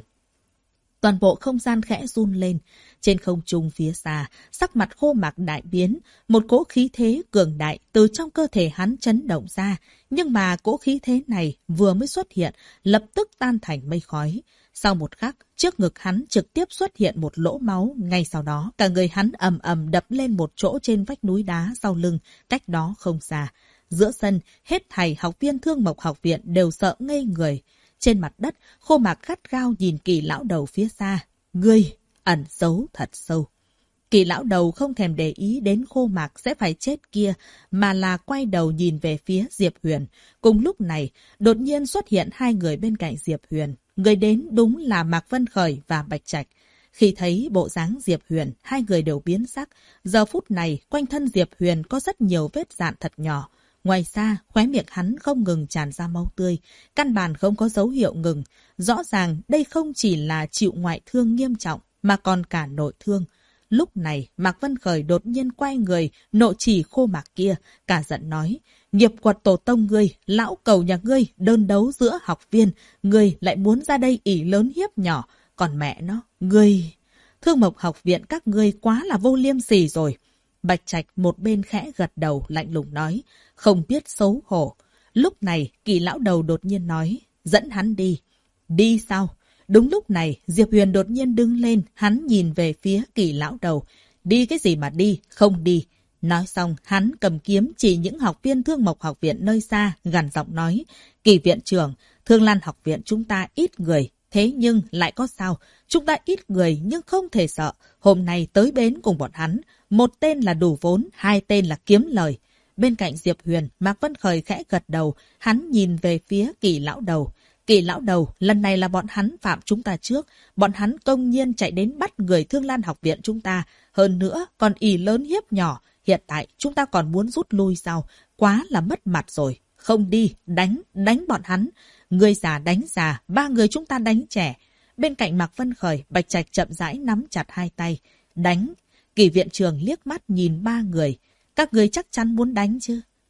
[SPEAKER 1] Toàn bộ không gian khẽ run lên. Trên không trung phía xa, sắc mặt Khô Mạc đại biến. Một cỗ khí thế cường đại từ trong cơ thể hắn chấn động ra. Nhưng mà cỗ khí thế này vừa mới xuất hiện, lập tức tan thành mây khói. Sau một khắc, trước ngực hắn trực tiếp xuất hiện một lỗ máu. Ngay sau đó, cả người hắn ầm ầm đập lên một chỗ trên vách núi đá sau lưng, cách đó không xa. Giữa sân, hết thảy học viên Thương Mộc học viện đều sợ ngây người. Trên mặt đất, Khô Mạc gắt gao nhìn Kỳ lão đầu phía xa. Ngươi, ẩn giấu thật sâu. Kỳ lão đầu không thèm để ý đến Khô Mạc sẽ phải chết kia, mà là quay đầu nhìn về phía Diệp Huyền. Cùng lúc này, đột nhiên xuất hiện hai người bên cạnh Diệp Huyền. Người đến đúng là Mạc Vân Khởi và Bạch Trạch. Khi thấy bộ dáng Diệp Huyền, hai người đều biến sắc. Giờ phút này, quanh thân Diệp Huyền có rất nhiều vết rạn thật nhỏ. Ngoài ra, khóe miệng hắn không ngừng tràn ra máu tươi, căn bản không có dấu hiệu ngừng. Rõ ràng đây không chỉ là chịu ngoại thương nghiêm trọng, mà còn cả nội thương. Lúc này, Mạc Vân Khởi đột nhiên quay người, nộ chỉ Khô Mạc kia, cả giận nói, nghiệp quật tổ tông ngươi, lão cầu nhà ngươi, đơn đấu giữa học viên, ngươi lại muốn ra đây ỷ lớn hiếp nhỏ, còn mẹ nó, ngươi... Thương Mộc học viện các ngươi quá là vô liêm sỉ rồi. Bạch Trạch một bên khẽ gật đầu lạnh lùng nói, không biết xấu hổ. Lúc này, Kỳ lão đầu đột nhiên nói, dẫn hắn đi. Đi sao? Đúng lúc này, Diệp Huyền đột nhiên đứng lên, hắn nhìn về phía Kỳ lão đầu. Đi cái gì mà đi, không đi. Nói xong, hắn cầm kiếm chỉ những học viên Thương Mộc học viện nơi xa, gằn giọng nói, Kỳ viện trưởng, Thương Lan học viện chúng ta ít người. Thế nhưng lại có sao? Chúng ta ít người nhưng không thể sợ. Hôm nay tới bến cùng bọn hắn. Một tên là đủ vốn, hai tên là kiếm lời. Bên cạnh Diệp Huyền, Mạc Vân Khởi khẽ gật đầu. Hắn nhìn về phía Kỳ lão đầu. Kỳ lão đầu, lần này là bọn hắn phạm chúng ta trước. Bọn hắn công nhiên chạy đến bắt người Thương Lan học viện chúng ta. Hơn nữa, còn ỷ lớn hiếp nhỏ. Hiện tại, chúng ta còn muốn rút lui sao? Quá là mất mặt rồi. Không đi, đánh bọn hắn. Người già đánh già, ba người chúng ta đánh trẻ. Bên cạnh Mạc Vân Khởi, Bạch Trạch chậm rãi nắm chặt hai tay. Đánh. Kỳ viện trưởng liếc mắt nhìn ba người. Các người chắc chắn muốn đánh chứ?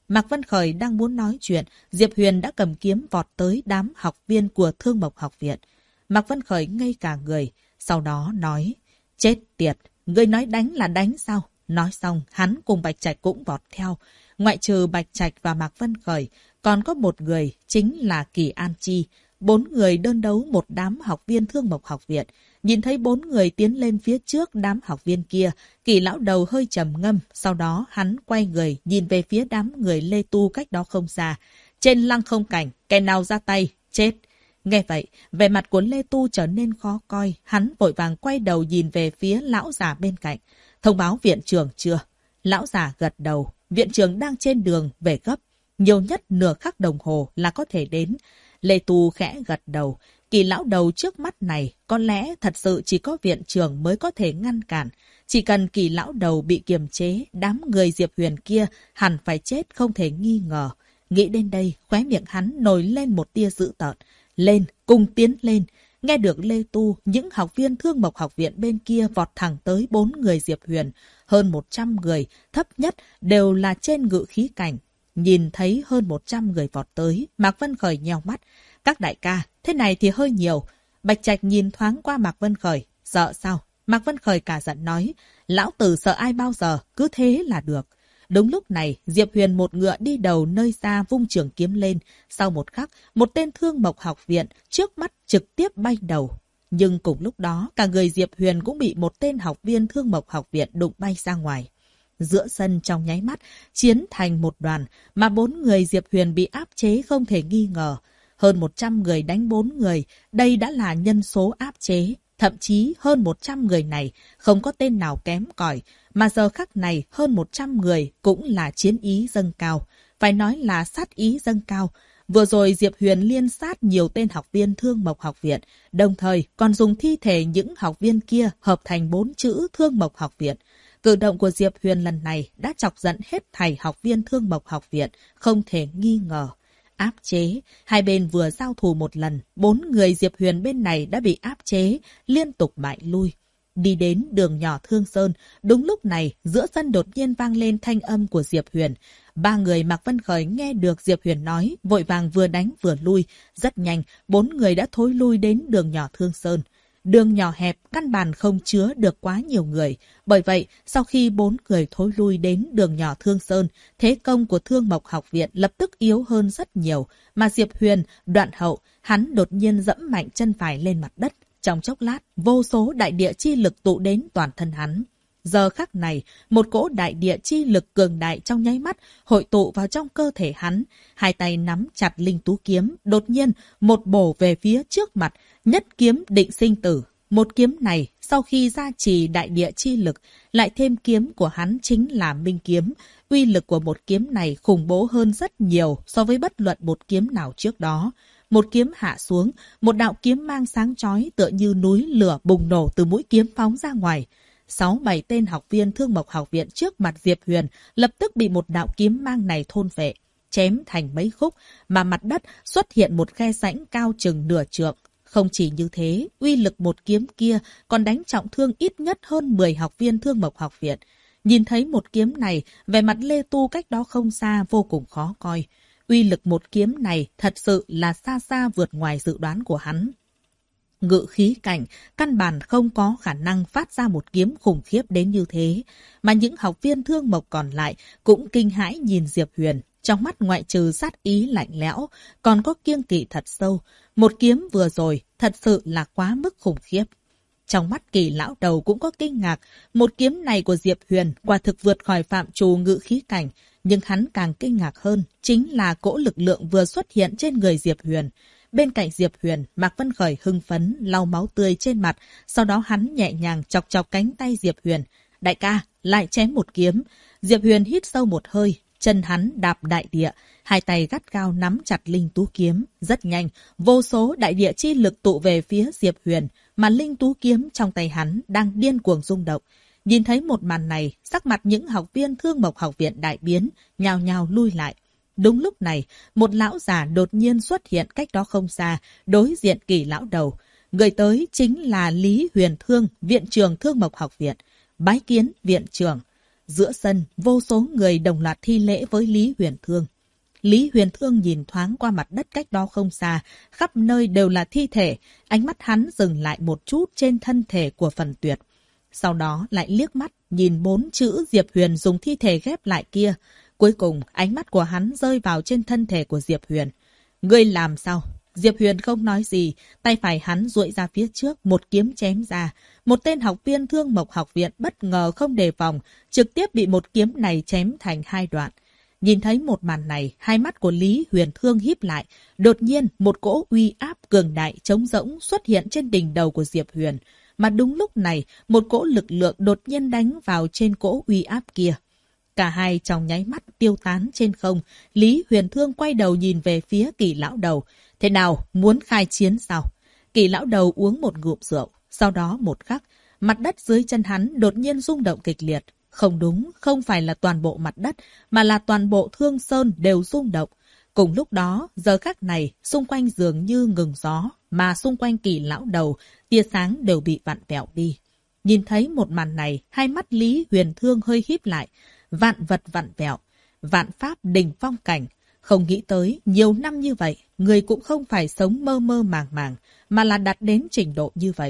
[SPEAKER 1] Mạc Vân Khởi đang muốn nói chuyện, Diệp Huyền đã cầm kiếm vọt tới đám học viên của Thương Mộc Học viện. Mạc Vân Khởi ngây cả người, sau đó nói, chết tiệt, ngươi nói đánh là đánh sao? Nói xong, hắn cùng Bạch Trạch cũng vọt theo. Ngoại trừ Bạch Trạch và Mạc Vân Khởi, còn có một người, chính là Kỳ An Chi. 4 người đơn đấu một đám học viên Thương Mộc Học viện. Nhìn thấy 4 người tiến lên phía trước đám học viên kia, Kỳ lão đầu hơi trầm ngâm, sau đó hắn quay người nhìn về phía đám người Lê Tu cách đó không xa. Trên lăng không cảnh, kẻ nào ra tay, chết. Nghe vậy, vẻ mặt của Lê Tu trở nên khó coi, hắn vội vàng quay đầu nhìn về phía lão già bên cạnh. Thông báo viện trưởng chưa? Lão già gật đầu, viện trưởng đang trên đường về gấp, nhiều nhất nửa khắc đồng hồ là có thể đến. Lê Tu khẽ gật đầu, Kỳ lão đầu trước mắt này có lẽ thật sự chỉ có viện trưởng mới có thể ngăn cản. Chỉ cần Kỳ lão đầu bị kiềm chế, đám người Diệp Huyền kia hẳn phải chết không thể nghi ngờ. Nghĩ đến đây, khóe miệng hắn nổi lên một tia dữ tợn. Lên, cùng tiến lên. Nghe được Lê Tu, những học viên Thương Mộc Học viện bên kia vọt thẳng tới 4 người Diệp Huyền. Hơn 100 người, thấp nhất đều là trên ngự khí cảnh. Nhìn thấy hơn 100 người vọt tới, Mạc Vân Khởi nheo mắt. Các đại ca, thế này thì hơi nhiều. Bạch Trạch nhìn thoáng qua Mạc Vân Khởi. Sợ sao? Mạc Vân Khởi cả giận nói. Lão tử sợ ai bao giờ, cứ thế là được. Đúng lúc này, Diệp Huyền một ngựa đi đầu nơi xa vung trường kiếm lên. Sau một khắc, một tên Thương Mộc Học viện trước mắt trực tiếp bay đầu. Nhưng cùng lúc đó, cả người Diệp Huyền cũng bị một tên học viên Thương Mộc Học viện đụng bay ra ngoài. Giữa sân trong nháy mắt, chiến thành một đoàn, mà 4 người Diệp Huyền bị áp chế không thể nghi ngờ. Hơn 100 người đánh 4 người, đây đã là nhân số áp chế. Thậm chí hơn 100 người này không có tên nào kém cỏi, mà giờ khắc này hơn 100 người cũng là chiến ý dâng cao. Phải nói là sát ý dâng cao. Vừa rồi Diệp Huyền liên sát nhiều tên học viên Thương Mộc Học viện, đồng thời còn dùng thi thể những học viên kia hợp thành 4 chữ Thương Mộc Học viện. Cử động của Diệp Huyền lần này đã chọc giận hết thảy học viên Thương Mộc Học viện, không thể nghi ngờ. Áp chế, hai bên vừa giao thủ một lần, 4 người Diệp Huyền bên này đã bị áp chế, liên tục bại lui. Đi đến đường nhỏ Thương Sơn, đúng lúc này, giữa sân đột nhiên vang lên thanh âm của Diệp Huyền. 3 người Mạc Vân Khởi nghe được Diệp Huyền nói, vội vàng vừa đánh vừa lui. Rất nhanh, 4 người đã thối lui đến đường nhỏ Thương Sơn. Đường nhỏ hẹp, căn bản không chứa được quá nhiều người. Bởi vậy, sau khi 4 người thối lui đến đường nhỏ Thương Sơn, thế công của Thương Mộc Học viện lập tức yếu hơn rất nhiều. Mà Diệp Huyền, đoạn hậu, hắn đột nhiên dẫm mạnh chân phải lên mặt đất. Trong chốc lát, vô số đại địa chi lực tụ đến toàn thân hắn. Giờ khắc này, một cỗ đại địa chi lực cường đại trong nháy mắt hội tụ vào trong cơ thể hắn. Hai tay nắm chặt linh tú kiếm, đột nhiên một bổ về phía trước mặt, nhất kiếm định sinh tử. Một kiếm này, sau khi gia trì đại địa chi lực, lại thêm kiếm của hắn chính là minh kiếm. Uy lực của một kiếm này khủng bố hơn rất nhiều so với bất luận một kiếm nào trước đó. Một kiếm hạ xuống, một đạo kiếm mang sáng chói tựa như núi lửa bùng nổ từ mũi kiếm phóng ra ngoài. 6-7 tên học viên Thương Mộc Học viện trước mặt Diệp Huyền lập tức bị một đạo kiếm mang này thôn phệ, chém thành mấy khúc, mà mặt đất xuất hiện một khe rãnh cao chừng nửa trượng. Không chỉ như thế, uy lực một kiếm kia còn đánh trọng thương ít nhất hơn 10 học viên Thương Mộc Học viện. Nhìn thấy một kiếm này, vẻ mặt Lê Tu cách đó không xa vô cùng khó coi. Uy lực một kiếm này thật sự là xa xa vượt ngoài dự đoán của hắn. Ngự khí cảnh, căn bản không có khả năng phát ra một kiếm khủng khiếp đến như thế. Mà những học viên Thương Mộc còn lại cũng kinh hãi nhìn Diệp Huyền. Trong mắt ngoại trừ sát ý lạnh lẽo, còn có kiêng kỵ thật sâu. Một kiếm vừa rồi thật sự là quá mức khủng khiếp. Trong mắt Kỳ lão đầu cũng có kinh ngạc. Một kiếm này của Diệp Huyền quả thực vượt khỏi phạm trù ngự khí cảnh. Nhưng hắn càng kinh ngạc hơn chính là cỗ lực lượng vừa xuất hiện trên người Diệp Huyền. Bên cạnh Diệp Huyền, Mạc Vân Khởi hưng phấn, lau máu tươi trên mặt. Sau đó hắn nhẹ nhàng chọc chọc cánh tay Diệp Huyền. Đại ca, lại chém một kiếm. Diệp Huyền hít sâu một hơi. Chân hắn đạp đại địa. Hai tay gắt gao nắm chặt linh tú kiếm. Rất nhanh, vô số đại địa chi lực tụ về phía Diệp Huyền. Mà linh tú kiếm trong tay hắn đang điên cuồng rung động. Nhìn thấy một màn này, sắc mặt những học viên Thương Mộc Học viện đại biến, nhao nhao lui lại. Đúng lúc này, một lão già đột nhiên xuất hiện cách đó không xa, đối diện Kỳ lão đầu. Người tới chính là Lý Huyền Thương, viện trưởng Thương Mộc Học viện. Bái kiến viện trưởng. Giữa sân, vô số người đồng loạt thi lễ với Lý Huyền Thương. Lý Huyền Thương nhìn thoáng qua mặt đất cách đó không xa, khắp nơi đều là thi thể, ánh mắt hắn dừng lại một chút trên thân thể của Phần Tuyệt. Sau đó lại liếc mắt, nhìn 4 chữ Diệp Huyền dùng thi thể ghép lại kia. Cuối cùng, ánh mắt của hắn rơi vào trên thân thể của Diệp Huyền. Ngươi làm sao? Diệp Huyền không nói gì, tay phải hắn duỗi ra phía trước, một kiếm chém ra. Một tên học viên Thương Mộc học viện bất ngờ không đề phòng, trực tiếp bị một kiếm này chém thành 2 đoạn. Nhìn thấy một màn này, hai mắt của Lý Huyền Thương híp lại. Đột nhiên, một cỗ uy áp cường đại trống rỗng xuất hiện trên đỉnh đầu của Diệp Huyền. Mà đúng lúc này, một cỗ lực lượng đột nhiên đánh vào trên cỗ uy áp kia. Cả hai trong nháy mắt tiêu tán trên không. Lý Huyền Thương quay đầu nhìn về phía Kỳ lão đầu. Thế nào, muốn khai chiến sao? Kỳ lão đầu uống một ngụm rượu. Sau đó một khắc, mặt đất dưới chân hắn đột nhiên rung động kịch liệt. Không đúng, không phải là toàn bộ mặt đất, mà là toàn bộ Thương Sơn đều rung động. Cùng lúc đó, giờ khắc này, xung quanh dường như ngừng gió, mà xung quanh Kỳ lão đầu, tia sáng đều bị vặn vẹo đi. Nhìn thấy một màn này, hai mắt Lý Huyền Thương hơi híp lại. Vạn vật vặn vẹo, vạn pháp đỉnh phong cảnh. Không nghĩ tới, nhiều năm như vậy, người cũng không phải sống mơ mơ màng màng, mà là đạt đến trình độ như vậy.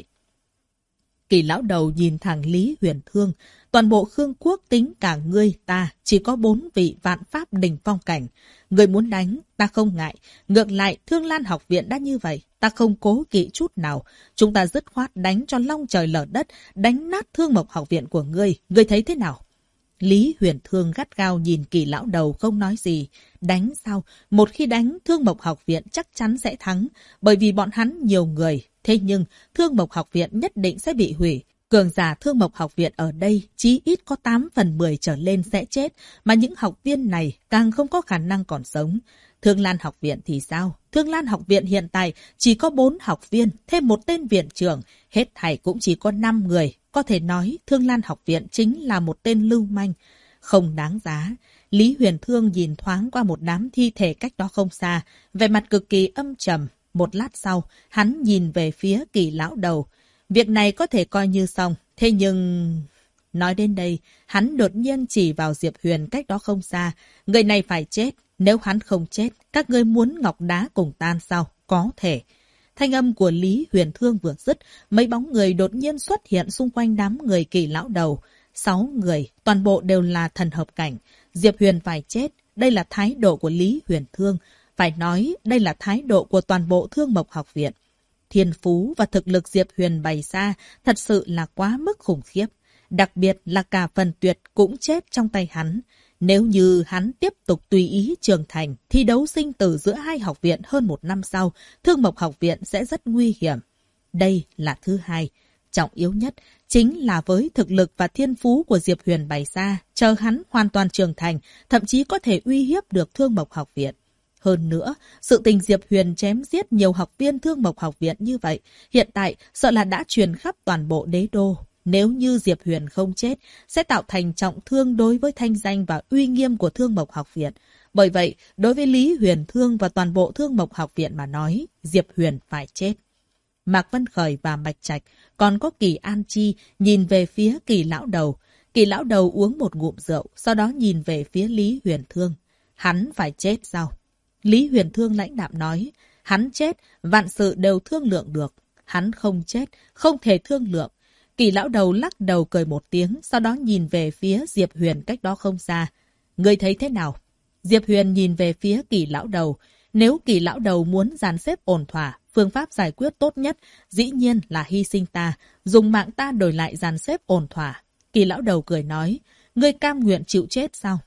[SPEAKER 1] Kỳ lão đầu nhìn thẳng Lý Huyền Thương. Toàn bộ Khương Quốc tính cả ngươi ta chỉ có 4 vị vạn pháp đỉnh phong cảnh. Ngươi muốn đánh, ta không ngại. Ngược lại, Thương Lan học viện đã như vậy. Ta không cố kỵ chút nào. Chúng ta dứt khoát đánh cho long trời lở đất, đánh nát Thương Mộc học viện của ngươi. Ngươi thấy thế nào? Lý Huyền Thương gắt gao nhìn Kỳ lão đầu không nói gì. Đánh sao? Một khi đánh, Thương Mộc học viện chắc chắn sẽ thắng. Bởi vì bọn hắn nhiều người. Thế nhưng, Thương Mộc học viện nhất định sẽ bị hủy. Cường giả Thương Mộc học viện ở đây chí ít có 8 phần 10 trở lên sẽ chết. Mà những học viên này càng không có khả năng còn sống. Thương Lan học viện thì sao? Thương Lan học viện hiện tại chỉ có 4 học viên, thêm một tên viện trưởng. Hết thảy cũng chỉ có 5 người. Có thể nói Thương Lan học viện chính là một tên lưu manh. Không đáng giá. Lý Huyền Thương nhìn thoáng qua một đám thi thể cách đó không xa. Vẻ mặt cực kỳ âm trầm. Một lát sau, hắn nhìn về phía Kỳ lão đầu. Việc này có thể coi như xong. Thế nhưng... Nói đến đây, hắn đột nhiên chỉ vào Diệp Huyền cách đó không xa. Người này phải chết. Nếu hắn không chết, các ngươi muốn ngọc đá cùng tan sao? Có thể. Thanh âm của Lý Huyền Thương vừa dứt, mấy bóng người đột nhiên xuất hiện xung quanh đám người Kỳ lão đầu. 6 người, toàn bộ đều là thần hợp cảnh. Diệp Huyền phải chết. Đây là thái độ của Lý Huyền Thương. Phải nói, đây là thái độ của toàn bộ Thương Mộc học viện. Thiên phú và thực lực Diệp Huyền bày ra thật sự là quá mức khủng khiếp. Đặc biệt là cả Phần Tuyệt cũng chết trong tay hắn. Nếu như hắn tiếp tục tùy ý trưởng thành, thi đấu sinh tử giữa hai học viện hơn 1 năm sau, Thương Mộc học viện sẽ rất nguy hiểm. Đây là thứ hai. Trọng yếu nhất chính là với thực lực và thiên phú của Diệp Huyền bày ra, chờ hắn hoàn toàn trưởng thành, thậm chí có thể uy hiếp được Thương Mộc học viện. Hơn nữa, sự tình Diệp Huyền chém giết nhiều học viên Thương Mộc học viện như vậy, hiện tại sợ là đã truyền khắp toàn bộ đế đô. Nếu như Diệp Huyền không chết, sẽ tạo thành trọng thương đối với thanh danh và uy nghiêm của Thương Mộc học viện. Bởi vậy, đối với Lý Huyền Thương và toàn bộ Thương Mộc học viện mà nói, Diệp Huyền phải chết. Mạc Vân Khởi và Bạch Trạch, còn có Kỳ An Chi nhìn về phía Kỳ lão đầu. Kỳ lão đầu uống một ngụm rượu, sau đó nhìn về phía Lý Huyền Thương. Hắn phải chết sao? Lý Huyền Thương lãnh đạm nói, hắn chết, vạn sự đều thương lượng được. Hắn không chết, không thể thương lượng. Kỳ lão đầu lắc đầu cười một tiếng, sau đó nhìn về phía Diệp Huyền cách đó không xa. Ngươi thấy thế nào? Diệp Huyền nhìn về phía Kỳ lão đầu. Nếu Kỳ lão đầu muốn dàn xếp ổn thỏa, phương pháp giải quyết tốt nhất dĩ nhiên là hy sinh ta, dùng mạng ta đổi lại dàn xếp ổn thỏa. Kỳ lão đầu cười nói, ngươi cam nguyện chịu chết sao?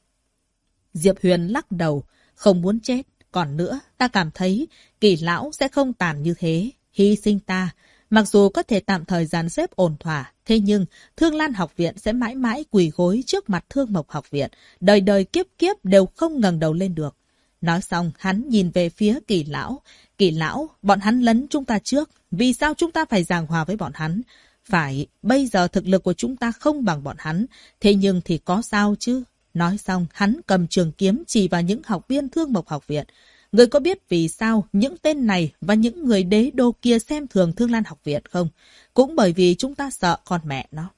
[SPEAKER 1] Diệp Huyền lắc đầu, không muốn chết. Còn nữa, ta cảm thấy Kỳ lão sẽ không tàn như thế, hy sinh ta. Mặc dù có thể tạm thời dàn xếp ổn thỏa, thế nhưng Thương Lan học viện sẽ mãi mãi quỳ gối trước mặt Thương Mộc học viện, đời đời kiếp kiếp đều không ngẩng đầu lên được. Nói xong, hắn nhìn về phía Kỳ lão. Kỳ lão, bọn hắn lấn chúng ta trước, vì sao chúng ta phải giảng hòa với bọn hắn? Phải, bây giờ thực lực của chúng ta không bằng bọn hắn, thế nhưng thì có sao chứ? Nói xong, hắn cầm trường kiếm chỉ vào những học viên Thương Mộc học viện. Người có biết vì sao những tên này và những người đế đô kia xem thường Thương Lan học viện không? Cũng bởi vì chúng ta sợ con mẹ nó.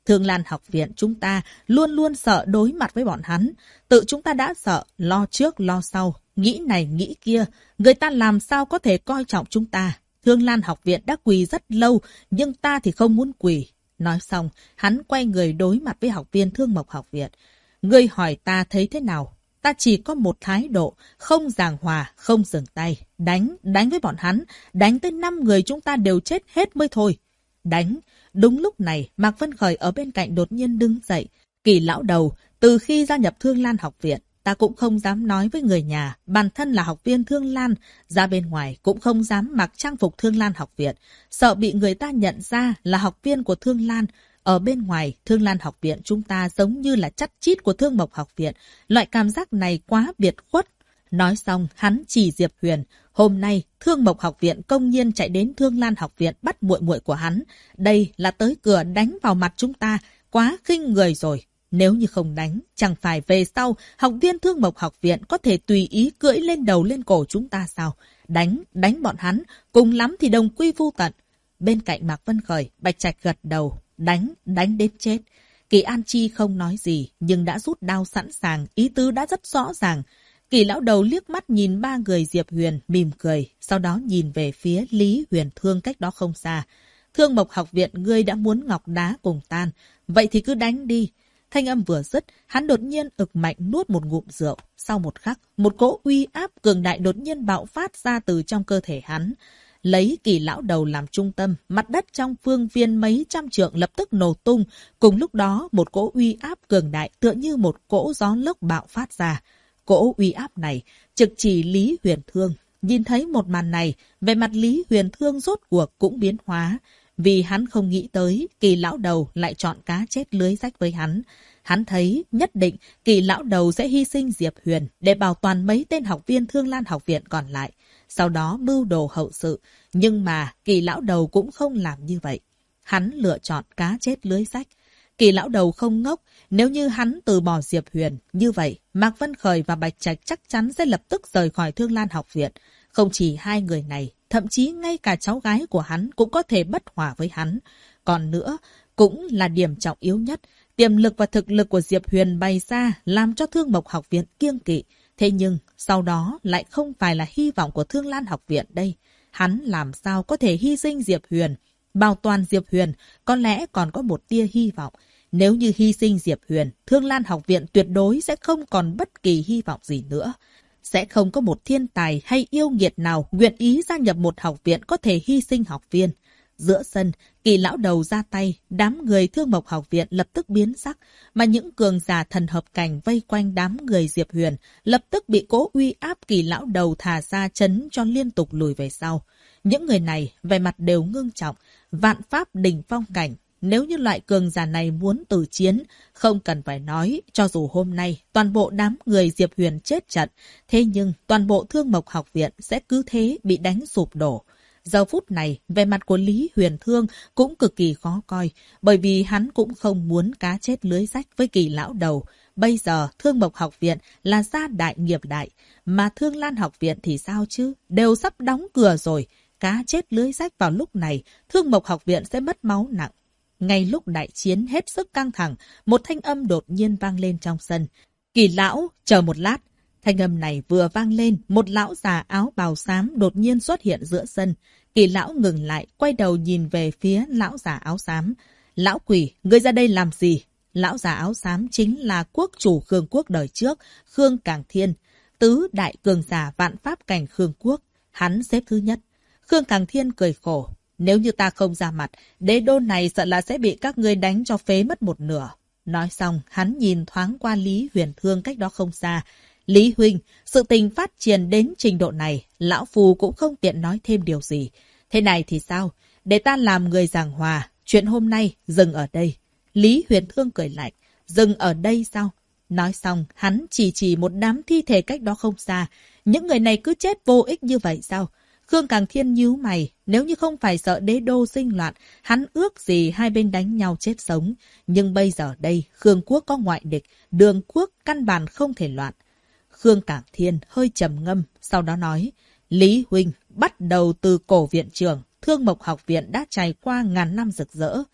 [SPEAKER 2] Thương Lan học viện chúng ta luôn luôn sợ đối mặt với bọn hắn. Tự chúng ta đã sợ, lo trước lo sau, nghĩ này nghĩ kia. Người ta làm sao có thể coi trọng chúng ta. Thương Lan học viện đã quỳ rất lâu, nhưng ta thì không muốn quỳ. Nói xong, hắn quay người đối mặt với học viên Thương Mộc học viện. Ngươi hỏi ta thấy thế nào? Ta chỉ có một thái độ, không giảng hòa, không dừng tay. Đánh với bọn hắn, đánh tới 5 người chúng ta đều chết hết mới thôi. Đánh. Đúng lúc này, Mạc Vân Khởi ở bên cạnh đột nhiên đứng dậy. Kỳ lão đầu, từ khi gia nhập Thương Lan học viện, ta cũng không dám nói với người nhà, bản thân là học viên Thương Lan, ra bên ngoài cũng không dám mặc trang phục Thương Lan học viện, sợ bị người ta nhận ra là học viên của Thương Lan. Ở bên ngoài, Thương Lan học viện chúng ta giống như là chắt chít của Thương Mộc học viện, loại cảm giác này quá biệt khuất. Nói xong, hắn chỉ Diệp Huyền. Hôm nay, Thương Mộc học viện công nhiên chạy đến Thương Lan học viện bắt muội muội của hắn. Đây là tới cửa đánh vào mặt chúng ta, quá khinh người rồi. Nếu như không đánh, chẳng phải về sau, học viên Thương Mộc học viện có thể tùy ý cưỡi lên đầu lên cổ chúng ta sao? Đánh bọn hắn, cùng lắm thì đồng quy vu tận. Bên cạnh Mạc Vân Khởi, Bạch Trạch gật đầu, đánh đến chết. Kỳ An Chi không nói gì, nhưng đã rút đao sẵn sàng, ý tứ đã rất rõ ràng. Kỳ lão đầu liếc mắt nhìn 3 người Diệp Huyền, mỉm cười, sau đó nhìn về phía Lý Huyền Thương cách đó không xa. Thương Mộc học viện ngươi đã muốn ngọc đá cùng tan, vậy thì cứ đánh đi. Thanh âm vừa dứt, hắn đột nhiên ực mạnh nuốt một ngụm rượu. Sau một khắc, một cỗ uy áp cường đại đột nhiên bạo phát ra từ trong cơ thể hắn. Lấy Kỳ lão đầu làm trung tâm, mặt đất trong phương viên mấy trăm trượng lập tức nổ tung. Cùng lúc đó, một cỗ uy áp cường đại tựa như một cỗ gió lốc bạo phát ra. Cỗ uy áp này trực chỉ Lý Huyền Thương. Nhìn thấy một màn này, về mặt Lý Huyền Thương rốt cuộc cũng biến hóa. Vì hắn không nghĩ tới, Kỳ lão đầu lại chọn cá chết lưới rách với hắn. Hắn thấy nhất định Kỳ lão đầu sẽ hy sinh Diệp Huyền để bảo toàn mấy tên học viên Thương Lan học viện còn lại. Sau đó mưu đồ hậu sự. Nhưng mà Kỳ lão đầu cũng không làm như vậy. Hắn lựa chọn cá chết lưới rách. Kỳ lão đầu không ngốc. Nếu như hắn từ bỏ Diệp Huyền, như vậy Mạc Vân Khởi và Bạch Trạch chắc chắn sẽ lập tức rời khỏi Thương Lan học viện. Không chỉ hai người này, thậm chí ngay cả cháu gái của hắn cũng có thể bất hòa với hắn. Còn nữa, cũng là điểm trọng yếu nhất, tiềm lực và thực lực của Diệp Huyền bày ra làm cho Thương Mộc học viện kiêng kỵ. Thế nhưng, sau đó lại không phải là hy vọng của Thương Lan học viện đây. Hắn làm sao có thể hy sinh Diệp Huyền? Bảo toàn Diệp Huyền có lẽ còn có một tia hy vọng. Nếu như hy sinh Diệp Huyền, Thương Lan học viện tuyệt đối sẽ không còn bất kỳ hy vọng gì nữa. Sẽ không có một thiên tài hay yêu nghiệt nào nguyện ý gia nhập một học viện có thể hy sinh học viên. Giữa sân, Kỳ lão đầu ra tay, đám người Thương Mộc học viện lập tức biến sắc, mà những cường giả thần hợp cảnh vây quanh đám người Diệp Huyền lập tức bị cố uy áp Kỳ lão đầu thả ra chấn cho liên tục lùi về sau. Những người này về mặt đều ngưng trọng, vạn pháp đỉnh phong cảnh. Nếu như loại cường giả này muốn từ chiến, không cần phải nói, cho dù hôm nay toàn bộ đám người Diệp Huyền chết trận, thế nhưng toàn bộ Thương Mộc học viện sẽ cứ thế bị đánh sụp đổ. Giờ phút này, về mặt của Lý Huyền Thương cũng cực kỳ khó coi, bởi vì hắn cũng không muốn cá chết lưới rách với Kỳ lão đầu. Bây giờ, Thương Mộc học viện là gia đại nghiệp đại, mà Thương Lan học viện thì sao chứ? Đều sắp đóng cửa rồi. Cá chết lưới rách vào lúc này, Thương Mộc học viện sẽ mất máu nặng. Ngay lúc đại chiến hết sức căng thẳng, một thanh âm đột nhiên vang lên trong sân. Kỳ lão, chờ một lát. Thanh âm này vừa vang lên, một lão già áo bào xám đột nhiên xuất hiện giữa sân. Kỳ lão ngừng lại, quay đầu nhìn về phía lão già áo xám. Lão quỷ, ngươi ra đây làm gì? Lão già áo xám chính là quốc chủ Khương quốc đời trước, Khương Cảng Thiên, tứ đại cường giả vạn pháp cảnh Khương quốc. Hắn xếp thứ nhất. Khương Cảng Thiên cười khổ. Nếu như ta không ra mặt, đế đô này sợ là sẽ bị các ngươi đánh cho phế mất một nửa. Nói xong, hắn nhìn thoáng qua Lý Huyền Thương cách đó không xa. Lý huynh, sự tình phát triển đến trình độ này, lão phù cũng không tiện nói thêm điều gì. Thế này thì sao? Để ta làm người giảng hòa, chuyện hôm nay dừng ở đây. Lý Huyền Thương cười lạnh. Dừng ở đây sao? Nói xong, hắn chỉ một đám thi thể cách đó không xa. Những người này cứ chết vô ích như vậy sao? Khương Cảng Thiên nhíu mày, nếu như không phải sợ đế đô sinh loạn, hắn ước gì hai bên đánh nhau chết sống. Nhưng bây giờ đây, Khương quốc có ngoại địch, Đường quốc căn bản không thể loạn. Khương Cảng Thiên hơi trầm ngâm, sau đó nói, Lý huynh, bắt đầu từ cổ viện trưởng, Thương Mộc học viện đã trải qua ngàn năm rực rỡ.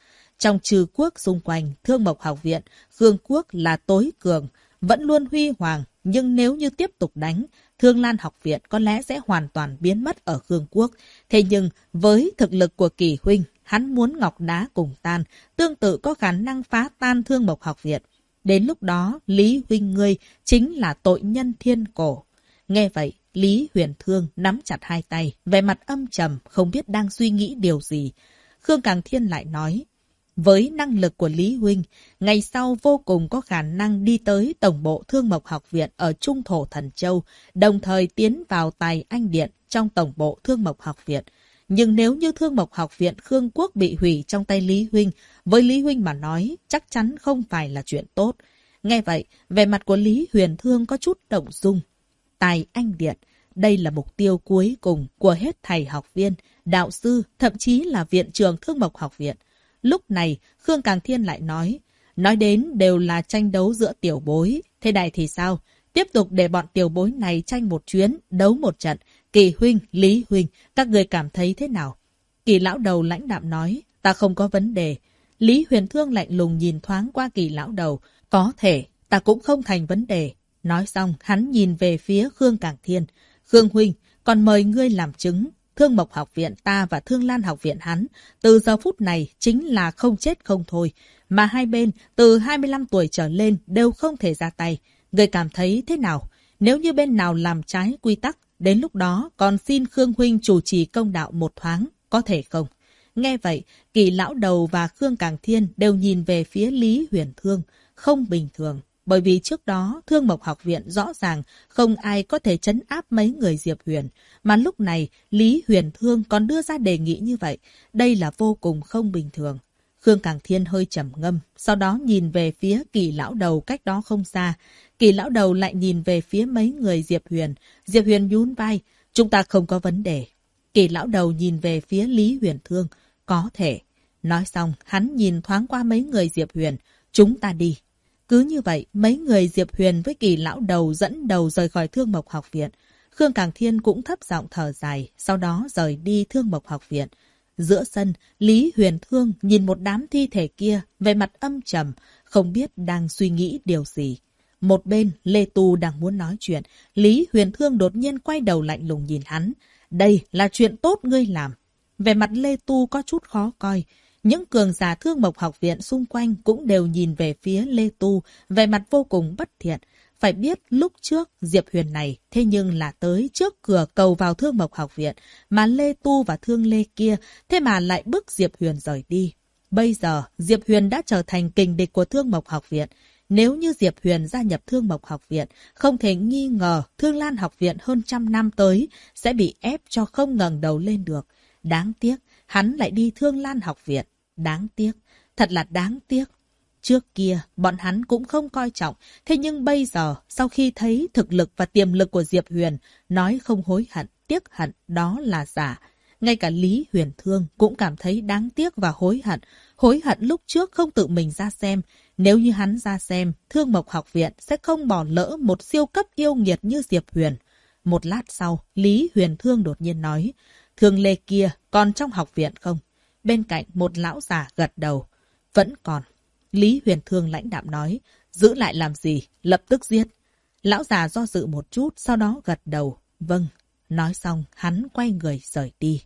[SPEAKER 2] Trong trừ quốc xung quanh Thương Mộc Học Viện, Khương quốc là tối cường, vẫn luôn huy hoàng, nhưng nếu như tiếp tục đánh, Thương Lan Học Viện có lẽ sẽ hoàn toàn biến mất ở Khương quốc. Thế nhưng với thực lực của Kỳ huynh, hắn muốn ngọc đá cùng tan, tương tự có khả năng phá tan Thương Mộc Học Viện. Đến lúc đó, Lý huynh ngươi chính là tội nhân thiên cổ. Nghe vậy, Lý Huyền Thương nắm chặt hai tay, vẻ mặt âm trầm, không biết đang suy nghĩ điều gì. Khương Càng Thiên lại nói, với năng lực của Lý huynh, ngày sau vô cùng có khả năng đi tới tổng bộ Thương Mộc Học Viện ở Trung Thổ Thần Châu, đồng thời tiến vào Tài Anh Điện trong tổng bộ Thương Mộc Học Viện. Nhưng nếu như Thương Mộc Học Viện Khương quốc bị hủy trong tay Lý huynh, với Lý huynh mà nói, chắc chắn không phải là chuyện tốt. Nghe vậy, vẻ mặt của Lý Huyền Thương có chút động dung. Tài Anh Điện, đây là mục tiêu cuối cùng của hết thầy học viên, đạo sư, thậm chí là viện trưởng Thương Mộc Học Viện. Lúc này, Khương Càng Thiên lại nói đến đều là tranh đấu giữa tiểu bối. Thế này thì sao? Tiếp tục để bọn tiểu bối này tranh một chuyến, đấu một trận. Kỳ huynh, Lý huynh, các người cảm thấy thế nào? Kỳ lão đầu lãnh đạm nói, ta không có vấn đề. Lý Huyền Thương lạnh lùng nhìn thoáng qua Kỳ lão đầu, có thể, ta cũng không thành vấn đề. Nói xong, hắn nhìn về phía Khương Càng Thiên. Khương huynh, còn mời ngươi làm chứng. Thương Mộc Học Viện ta và Thương Lan Học Viện hắn, từ giờ phút này chính là không chết không thôi. Mà hai bên, từ 25 tuổi trở lên, đều không thể ra tay. Ngươi cảm thấy thế nào? Nếu như bên nào làm trái quy tắc, đến lúc đó còn xin Khương huynh chủ trì công đạo một thoáng, có thể không? Nghe vậy, Kỳ lão đầu và Khương Càng Thiên đều nhìn về phía Lý Huyền Thương, không bình thường. Bởi vì trước đó, Thương Mộc Học Viện rõ ràng không ai có thể trấn áp mấy người Diệp Huyền. Mà lúc này, Lý Huyền Thương còn đưa ra đề nghị như vậy. Đây là vô cùng không bình thường. Khương Càng Thiên hơi trầm ngâm, sau đó nhìn về phía Kỳ lão đầu cách đó không xa. Kỳ lão đầu lại nhìn về phía mấy người Diệp Huyền. Diệp Huyền nhún vai, chúng ta không có vấn đề. Kỳ lão đầu nhìn về phía Lý Huyền Thương, có thể. Nói xong, hắn nhìn thoáng qua mấy người Diệp Huyền, chúng ta đi. Cứ như vậy, mấy người Diệp Huyền với Kỳ lão đầu dẫn đầu rời khỏi Thương Mộc Học Viện. Khương Càng Thiên cũng thấp giọng thở dài, sau đó rời đi Thương Mộc Học Viện. Giữa sân, Lý Huyền Thương nhìn một đám thi thể kia, về mặt âm trầm, không biết đang suy nghĩ điều gì. Một bên, Lê Tu đang muốn nói chuyện, Lý Huyền Thương đột nhiên quay đầu lạnh lùng nhìn hắn. Đây là chuyện tốt ngươi làm. Về mặt Lê Tu có chút khó coi. Những cường giả Thương Mộc Học Viện xung quanh cũng đều nhìn về phía Lê Tu, về mặt vô cùng bất thiện. Phải biết lúc trước Diệp Huyền này thế nhưng là tới trước cửa cầu vào Thương Mộc Học Viện, mà Lê Tu và Thương Lê kia thế mà lại bức Diệp Huyền rời đi. Bây giờ Diệp Huyền đã trở thành kình địch của Thương Mộc Học Viện. Nếu như Diệp Huyền gia nhập Thương Mộc Học Viện, không thể nghi ngờ Thương Lan Học Viện hơn 100 năm tới sẽ bị ép cho không ngẩng đầu lên được. Đáng tiếc, hắn lại đi Thương Lan Học Viện. Đáng tiếc, thật là đáng tiếc. Trước kia, bọn hắn cũng không coi trọng, thế nhưng bây giờ, sau khi thấy thực lực và tiềm lực của Diệp Huyền, nói không hối hận, tiếc hận, đó là giả. Ngay cả Lý Huyền Thương cũng cảm thấy đáng tiếc và hối hận lúc trước không tự mình ra xem. Nếu như hắn ra xem, Thương Mộc Học Viện sẽ không bỏ lỡ một siêu cấp yêu nghiệt như Diệp Huyền. Một lát sau, Lý Huyền Thương đột nhiên nói, Thương Lê kia còn trong học viện không? Bên cạnh một lão già gật đầu. Vẫn còn. Lý Huyền Thương lãnh đạm nói, giữ lại làm gì, lập tức giết. Lão già do dự một chút, sau đó gật đầu. Vâng. Nói xong, hắn quay người rời đi.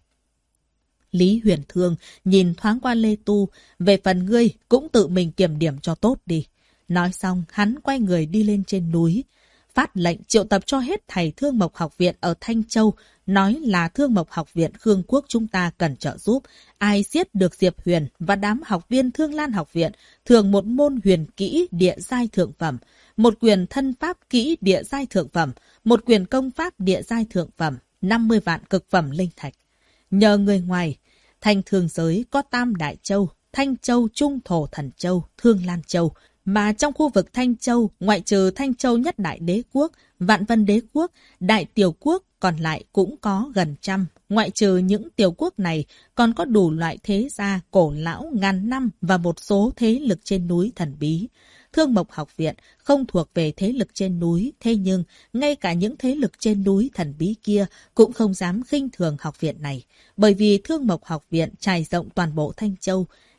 [SPEAKER 2] Lý Huyền Thương nhìn thoáng qua Lê Tu, về phần ngươi cũng tự mình kiểm điểm cho tốt đi. Nói xong, hắn quay người đi lên trên núi. Phát lệnh triệu tập cho hết thầy Thương Mộc Học Viện ở Thanh Châu, nói là Thương Mộc Học Viện Khương Quốc chúng ta cần trợ giúp. Ai giết được Diệp Huyền và đám học viên Thương Lan Học Viện, thường một môn huyền kỹ địa giai thượng phẩm, một quyền thân pháp kỹ địa giai thượng phẩm, một quyền công pháp địa giai thượng phẩm, 50 vạn cực phẩm linh thạch. Nhờ người ngoài, Thanh Thương giới có Tam Đại Châu, Thanh Châu, Trung Thổ Thần Châu, Thương Lan Châu. Mà trong khu vực Thanh Châu, ngoại trừ Thanh Châu Nhất Đại Đế Quốc, Vạn Vân Đế Quốc, Đại Tiểu Quốc, còn lại cũng có gần 100. Ngoại trừ những tiểu quốc này, còn có đủ loại thế gia, cổ lão, ngàn năm và một số thế lực trên núi thần bí. Thương Mộc Học Viện không thuộc về thế lực trên núi, thế nhưng ngay cả những thế lực trên núi thần bí kia cũng không dám khinh thường học viện này. Bởi vì Thương Mộc Học Viện trải rộng toàn bộ Thanh Châu.